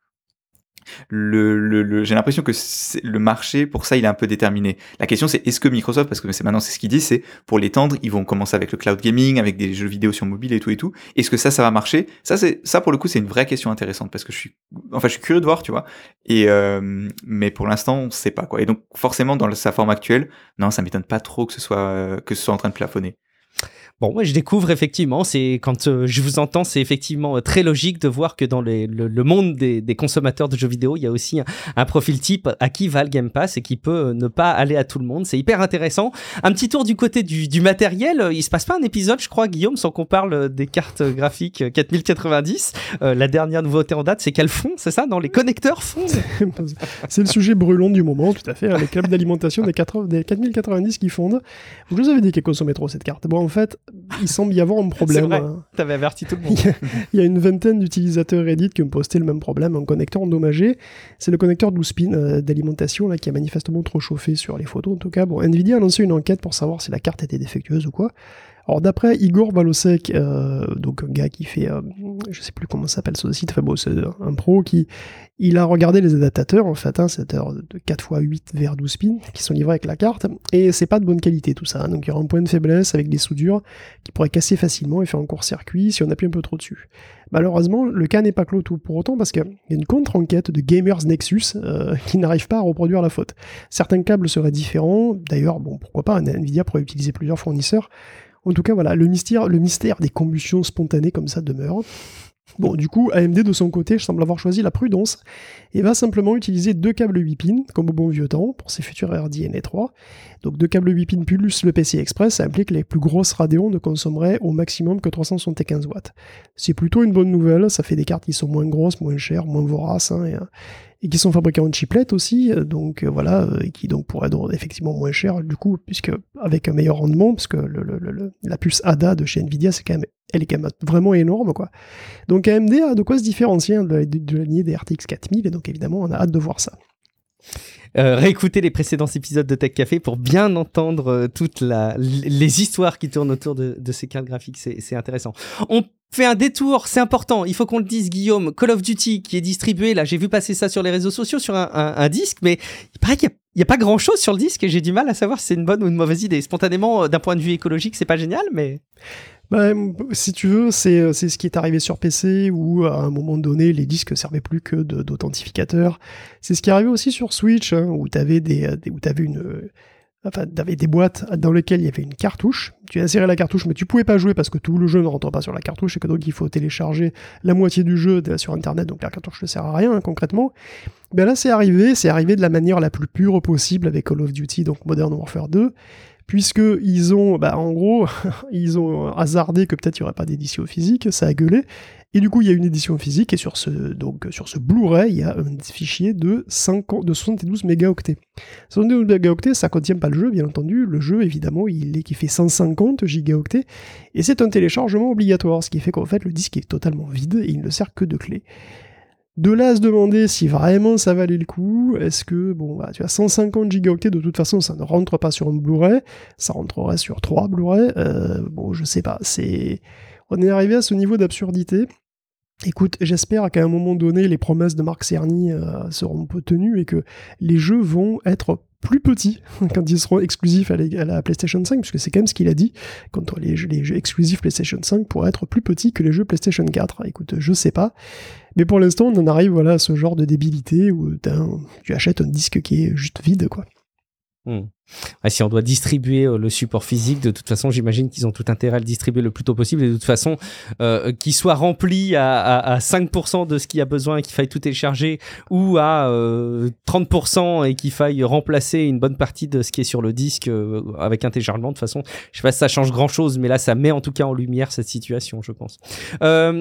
j'ai l'impression que le marché pour ça il est un peu déterminé. La question c'est est-ce que Microsoft, parce que c'est ce qu'ils disent, c'est pour l'étendre ils vont commencer avec le cloud gaming, avec des jeux vidéo sur mobile et tout. Est-ce que ça va marcher? Ça pour le coup c'est une vraie question intéressante parce que je suis curieux de voir, tu vois. Et mais pour l'instant on sait pas quoi. Et donc forcément dans sa forme actuelle, non, ça m'étonne pas trop que ce soit en train de plafonner. Bon, moi je découvre effectivement, c'est quand je vous entends, c'est effectivement très logique de voir que dans le monde des consommateurs de jeux vidéo, il y a aussi un profil type à qui va le Game Pass et qui peut ne pas aller à tout le monde. C'est hyper intéressant. Un petit tour du côté du matériel. Il se passe pas un épisode, je crois, Guillaume, sans qu'on parle des cartes graphiques 4090. La dernière nouveauté en date, c'est qu'elles fondent, c'est ça, dans les connecteurs fondent. C'est le sujet brûlant du moment, tout à fait. Les câbles d'alimentation des 4090 qui fondent. Je vous avais dit qu'elles consommaient trop cette carte. Bon, en fait, il semble y avoir un problème. C'est vrai, t'avais averti tout le monde. Il y a une vingtaine d'utilisateurs Reddit qui ont posté le même problème, un connecteur endommagé. C'est le connecteur 12 pins d'alimentation là, qui a manifestement trop chauffé sur les photos en tout cas. Bon, Nvidia a lancé une enquête pour savoir si la carte était défectueuse ou quoi. Alors d'après Igor Valosek, donc un gars qui fait, je sais plus comment s'appelle ce site, enfin bon, c'est un pro il a regardé les adaptateurs en fait, c'est de 4x8 vers 12 pins qui sont livrés avec la carte, et c'est pas de bonne qualité tout ça, donc il y aura un point de faiblesse avec des soudures qui pourraient casser facilement et faire un court-circuit si on appuie un peu trop dessus. Malheureusement, le cas n'est pas clos tout pour autant parce qu'il y a une contre-enquête de Gamers Nexus qui n'arrive pas à reproduire la faute. Certains câbles seraient différents, d'ailleurs, bon, pourquoi pas, Nvidia pourrait utiliser plusieurs fournisseurs. En tout cas, voilà, le mystère des combustions spontanées comme ça demeure. Bon, du coup, AMD de son côté semble avoir choisi la prudence et va simplement utiliser 2 câbles 8 pins, comme au bon vieux temps, pour ses futurs RDNA 3. Donc 2 câbles 8 pins plus le PCI Express, ça implique que les plus grosses Radeon ne consommeraient au maximum que 375 watts. C'est plutôt une bonne nouvelle, ça fait des cartes qui sont moins grosses, moins chères, moins voraces, et qui sont fabriquées en chiplet aussi, donc voilà, et qui donc pourraient être effectivement moins chères du coup, puisque avec un meilleur rendement, parce que la puce ADA de chez Nvidia, elle est quand même vraiment énorme, quoi. Donc AMD a de quoi se différencier de la lignée des RTX 4000, et donc évidemment on a hâte de voir ça. Réécoutez les précédents épisodes de Tech Café pour bien entendre toutes les histoires qui tournent autour de ces cartes graphiques, c'est intéressant. On fait un détour, c'est important, il faut qu'on le dise, Guillaume. Call of Duty qui est distribué, là j'ai vu passer ça sur les réseaux sociaux sur un disque, mais il paraît qu'il n'y a pas grand chose sur le disque et j'ai du mal à savoir si c'est une bonne ou une mauvaise idée. Spontanément, d'un point de vue écologique, c'est pas génial, mais... si tu veux, c'est ce qui est arrivé sur PC où à un moment donné les disques servaient plus que d'authentificateurs. C'est ce qui est arrivé aussi sur Switch où t'avais des boîtes dans lesquelles il y avait une cartouche. Tu insérais la cartouche, mais tu pouvais pas jouer parce que tout le jeu ne rentre pas sur la cartouche et que donc il faut télécharger la moitié du jeu sur Internet, donc la cartouche ne sert à rien concrètement. Ben là c'est arrivé de la manière la plus pure possible avec Call of Duty, donc Modern Warfare 2. Puisqu'ils ont, en gros, ils ont hasardé que peut-être il n'y aurait pas d'édition physique, ça a gueulé, et du coup il y a une édition physique, et sur ce Blu-ray, il y a un fichier de 72 mégaoctets. 72 mégaoctets, ça ne contient pas le jeu, bien entendu, le jeu, évidemment, qui fait 150 gigaoctets, et c'est un téléchargement obligatoire, ce qui fait qu'en fait, le disque est totalement vide, et il ne sert que de clé. De là à se demander si vraiment ça valait le coup, est-ce que, tu as 150 gigaoctets, de toute façon ça ne rentre pas sur un Blu-ray, ça rentrerait sur 3 Blu-ray, je sais pas, on est arrivé à ce niveau d'absurdité. Écoute, j'espère qu'à un moment donné, les promesses de Marc Cerny seront peu tenues et que les jeux vont être plus petits quand ils seront exclusifs à la PlayStation 5, puisque c'est quand même ce qu'il a dit, quand les jeux exclusifs PlayStation 5 pourraient être plus petits que les jeux PlayStation 4. Écoute, je sais pas, mais pour l'instant, on en arrive à ce genre de débilité où tu achètes un disque qui est juste vide, quoi. Ouais, si on doit distribuer le support physique, de toute façon, j'imagine qu'ils ont tout intérêt à le distribuer le plus tôt possible et de toute façon, qu'il soit rempli à 5% de ce qu'il y a besoin et qu'il faille tout télécharger ou à 30% et qu'il faille remplacer une bonne partie de ce qui est sur le disque avec un téléchargement. De toute façon, je sais pas si ça change grand chose, mais là, ça met en tout cas en lumière cette situation, je pense.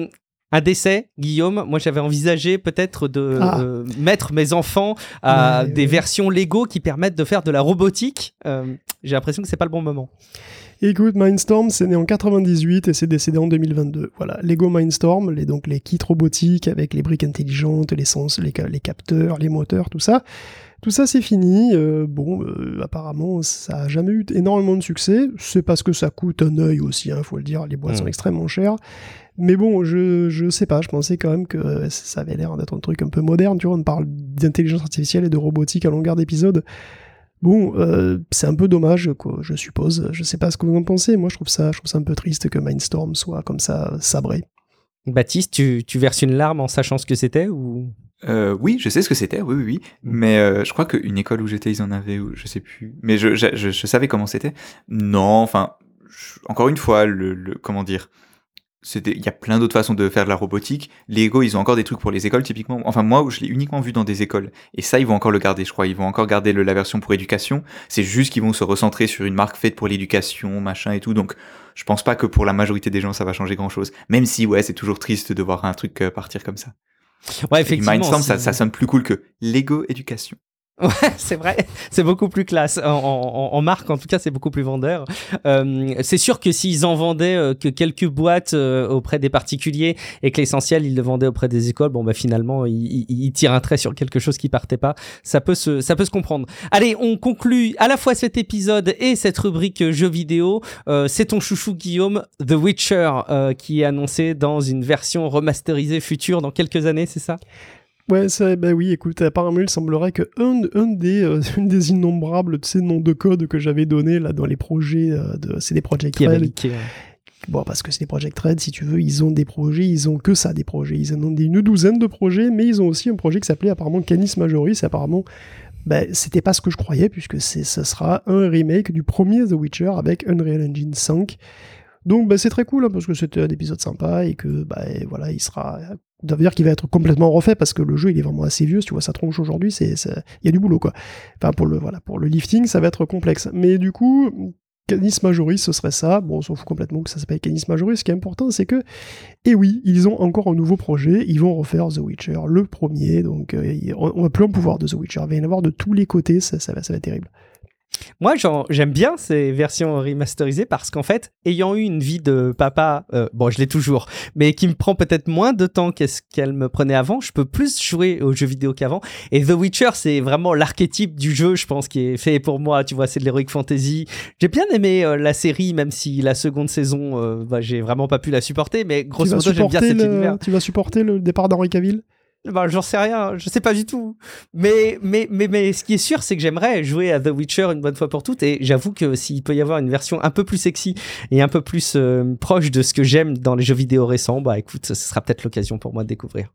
Un décès, Guillaume. Moi, j'avais envisagé peut-être de mettre mes enfants à des versions Lego qui permettent de faire de la robotique. J'ai l'impression que c'est pas le bon moment. Écoute, Mindstorm, c'est né en 98 et c'est décédé en 2022. Voilà, Lego Mindstorm, donc les kits robotiques avec les briques intelligentes, les sens, les capteurs, les moteurs, tout ça. Tout ça, c'est fini. Apparemment, ça a jamais eu énormément de succès. C'est parce que ça coûte un œil aussi, faut le dire. Les boîtes sont extrêmement chères. Mais bon, je sais pas, je pensais quand même que ça avait l'air d'être un truc un peu moderne, tu vois, on parle d'intelligence artificielle et de robotique à longueur d'épisode. Bon, c'est un peu dommage, quoi, je suppose. Je sais pas ce que vous en pensez. Moi, je trouve ça un peu triste que Mindstorm soit comme ça, sabré. Baptiste, tu verses une larme en sachant ce que c'était ou... Oui, je sais ce que c'était, oui. Mais je crois qu'une école où j'étais, ils en avaient, ou je sais plus. Mais je savais comment c'était. Non, enfin, encore une fois, comment dire... Il y a plein d'autres façons de faire de la robotique. Lego, ils ont encore des trucs pour les écoles, typiquement. Enfin, moi, je l'ai uniquement vu dans des écoles. Et ça, ils vont encore le garder, je crois. Ils vont encore garder la version pour éducation. C'est juste qu'ils vont se recentrer sur une marque faite pour l'éducation, machin et tout. Donc, je pense pas que pour la majorité des gens, ça va changer grand chose. Même si, ouais, c'est toujours triste de voir un truc partir comme ça. Ouais, effectivement. Mindstorm, ça sonne plus cool que Lego éducation. Ouais, c'est vrai, c'est beaucoup plus classe. En marque, en tout cas, c'est beaucoup plus vendeur. C'est sûr que s'ils en vendaient que quelques boîtes auprès des particuliers et que l'essentiel, ils le vendaient auprès des écoles, bon, bah finalement, ils tirent un trait sur quelque chose qui partait pas. Ça peut se comprendre. Allez, on conclut à la fois cet épisode et cette rubrique jeux vidéo. C'est ton chouchou, Guillaume, The Witcher, qui est annoncé dans une version remasterisée future dans quelques années, c'est ça ? Ouais, oui, écoute, apparemment, il semblerait que une des innombrables noms de code que j'avais donné là dans les projets de CD Projekt Red. Bon, parce que CD Projekt Red, si tu veux, ils ont des projets, ils ont que ça, des projets. Ils en ont une douzaine de projets, mais ils ont aussi un projet qui s'appelait apparemment Canis Majoris. Apparemment, c'était pas ce que je croyais, puisque ce sera un remake du premier The Witcher avec Unreal Engine 5. Donc c'est très cool, parce que c'était un épisode sympa et que voilà, il sera... Ça veut dire qu'il va être complètement refait parce que le jeu il est vraiment assez vieux. Si tu vois sa tronche aujourd'hui, il y a du boulot, quoi. Enfin, pour le lifting, ça va être complexe. Mais du coup, Canis Majoris, ce serait ça. Bon, on s'en fout complètement que ça s'appelle Canis Majoris. Ce qui est important, c'est que, oui, ils ont encore un nouveau projet. Ils vont refaire The Witcher, le premier. Donc, on va plus en pouvoir de The Witcher. Il va y en avoir de tous les côtés. Ça va être terrible. Moi, j'aime bien ces versions remasterisées parce qu'en fait, ayant eu une vie de papa, je l'ai toujours, mais qui me prend peut-être moins de temps qu'elle me prenait avant, je peux plus jouer aux jeux vidéo qu'avant. Et The Witcher, c'est vraiment l'archétype du jeu, je pense, qui est fait pour moi. Tu vois, c'est de l'heroic fantasy. J'ai bien aimé la série, même si la seconde saison, j'ai vraiment pas pu la supporter, mais grosso modo, j'aime bien cet univers. Tu vas supporter le départ d'Henry Cavill ? J'en sais rien, je sais pas du tout. Mais ce qui est sûr, c'est que j'aimerais jouer à The Witcher une bonne fois pour toutes. Et j'avoue que s'il peut y avoir une version un peu plus sexy et un peu plus proche de ce que j'aime dans les jeux vidéo récents, écoute, ce sera peut-être l'occasion pour moi de découvrir.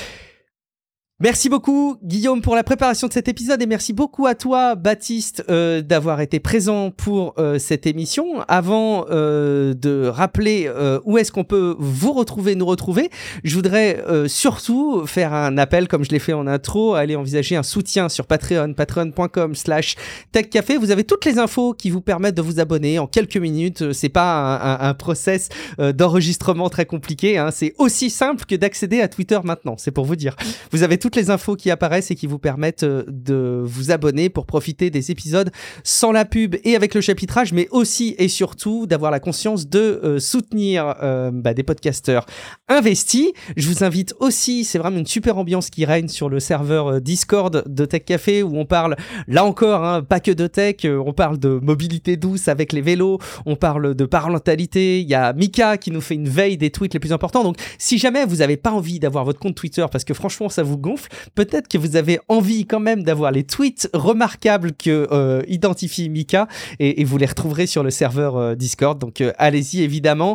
Merci beaucoup Guillaume pour la préparation de cet épisode et merci beaucoup à toi Baptiste d'avoir été présent pour cette émission. Avant de rappeler où est-ce qu'on peut nous retrouver, je voudrais surtout faire un appel comme je l'ai fait en intro, à aller envisager un soutien sur Patreon, patreon.com/techcafé. Vous avez toutes les infos qui vous permettent de vous abonner en quelques minutes. C'est pas un process d'enregistrement très compliqué, c'est aussi simple que d'accéder à Twitter maintenant, c'est pour vous dire. Vous avez toutes les infos qui apparaissent et qui vous permettent de vous abonner pour profiter des épisodes sans la pub et avec le chapitrage, mais aussi et surtout d'avoir la conscience de soutenir des podcasteurs investis. Je vous invite aussi, c'est vraiment une super ambiance qui règne sur le serveur Discord de Tech Café où on parle, là encore, pas que de tech, on parle de mobilité douce avec les vélos, on parle de parentalité, il y a Mika qui nous fait une veille des tweets les plus importants. Donc si jamais vous n'avez pas envie d'avoir votre compte Twitter parce que franchement ça vous gonfle, peut-être que vous avez envie quand même d'avoir les tweets remarquables que identifie Mika et vous les retrouverez sur le serveur Discord. Donc allez-y évidemment.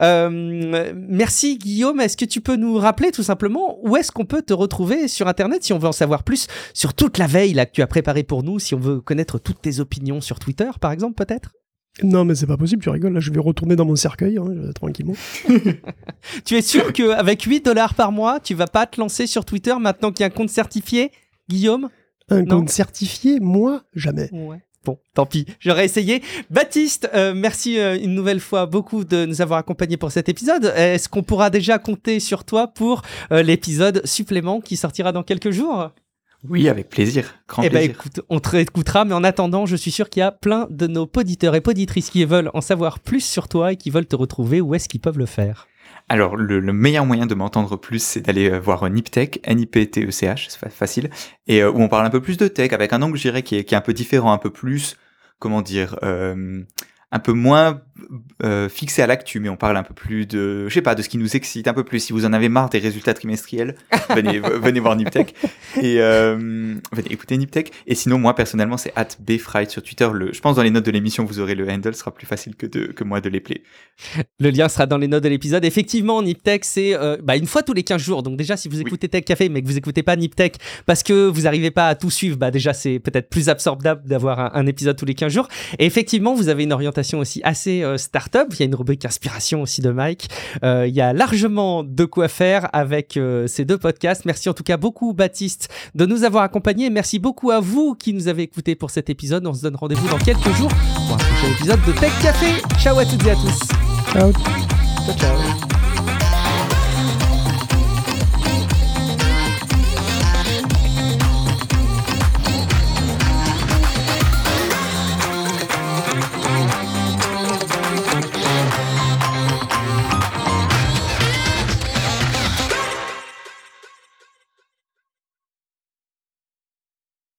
Merci Guillaume, est-ce que tu peux nous rappeler tout simplement où est-ce qu'on peut te retrouver sur Internet si on veut en savoir plus sur toute la veille là, que tu as préparée pour nous, si on veut connaître toutes tes opinions sur Twitter par exemple peut-être? Non mais c'est pas possible, tu rigoles, là je vais retourner dans mon cercueil tranquillement. Tu es sûr qu'avec $8 par mois, tu vas pas te lancer sur Twitter maintenant qu'il y a un compte certifié, Guillaume? Un compte certifié? Moi? Jamais. Ouais. Bon, tant pis, j'aurais essayé. Baptiste, merci une nouvelle fois beaucoup de nous avoir accompagnés pour cet épisode. Est-ce qu'on pourra déjà compter sur toi pour l'épisode supplément qui sortira dans quelques jours ? Oui, avec plaisir, grand plaisir. Écoute, on te réécoutera, mais en attendant, je suis sûr qu'il y a plein de nos poditeurs et poditrices qui veulent en savoir plus sur toi et qui veulent te retrouver. Où est-ce qu'ils peuvent le faire ? Alors, le meilleur moyen de m'entendre plus, c'est d'aller voir Niptech, Niptech, c'est facile, et où on parle un peu plus de tech, avec un angle, je dirais, qui est un peu différent, un peu plus, comment dire, un peu moins fixé à l'actu, mais on parle un peu plus de, je sais pas, de ce qui nous excite un peu plus. Si vous en avez marre des résultats trimestriels, venez voir Niptech et venez écouter Niptech. Et sinon, moi personnellement, c'est @bfright sur Twitter. Je pense dans les notes de l'émission, vous aurez le handle, ce sera plus facile que moi de les player. Le lien sera dans les notes de l'épisode. Effectivement, Niptech, c'est une fois tous les 15 jours. Donc déjà, si vous écoutez Tech Café, mais que vous écoutez pas Niptech parce que vous n'arrivez pas à tout suivre, déjà, c'est peut-être plus absorbable d'avoir un épisode tous les 15 jours. Et effectivement, vous avez une orientation aussi assez start-up. Il y a une rubrique inspiration aussi de Mike. Il y a largement de quoi faire avec ces deux podcasts. Merci en tout cas beaucoup, Baptiste, de nous avoir accompagnés. Merci beaucoup à vous qui nous avez écoutés pour cet épisode. On se donne rendez-vous dans quelques jours pour un prochain épisode de Tech Café. Ciao à toutes et à tous. Ciao. Ciao, ciao.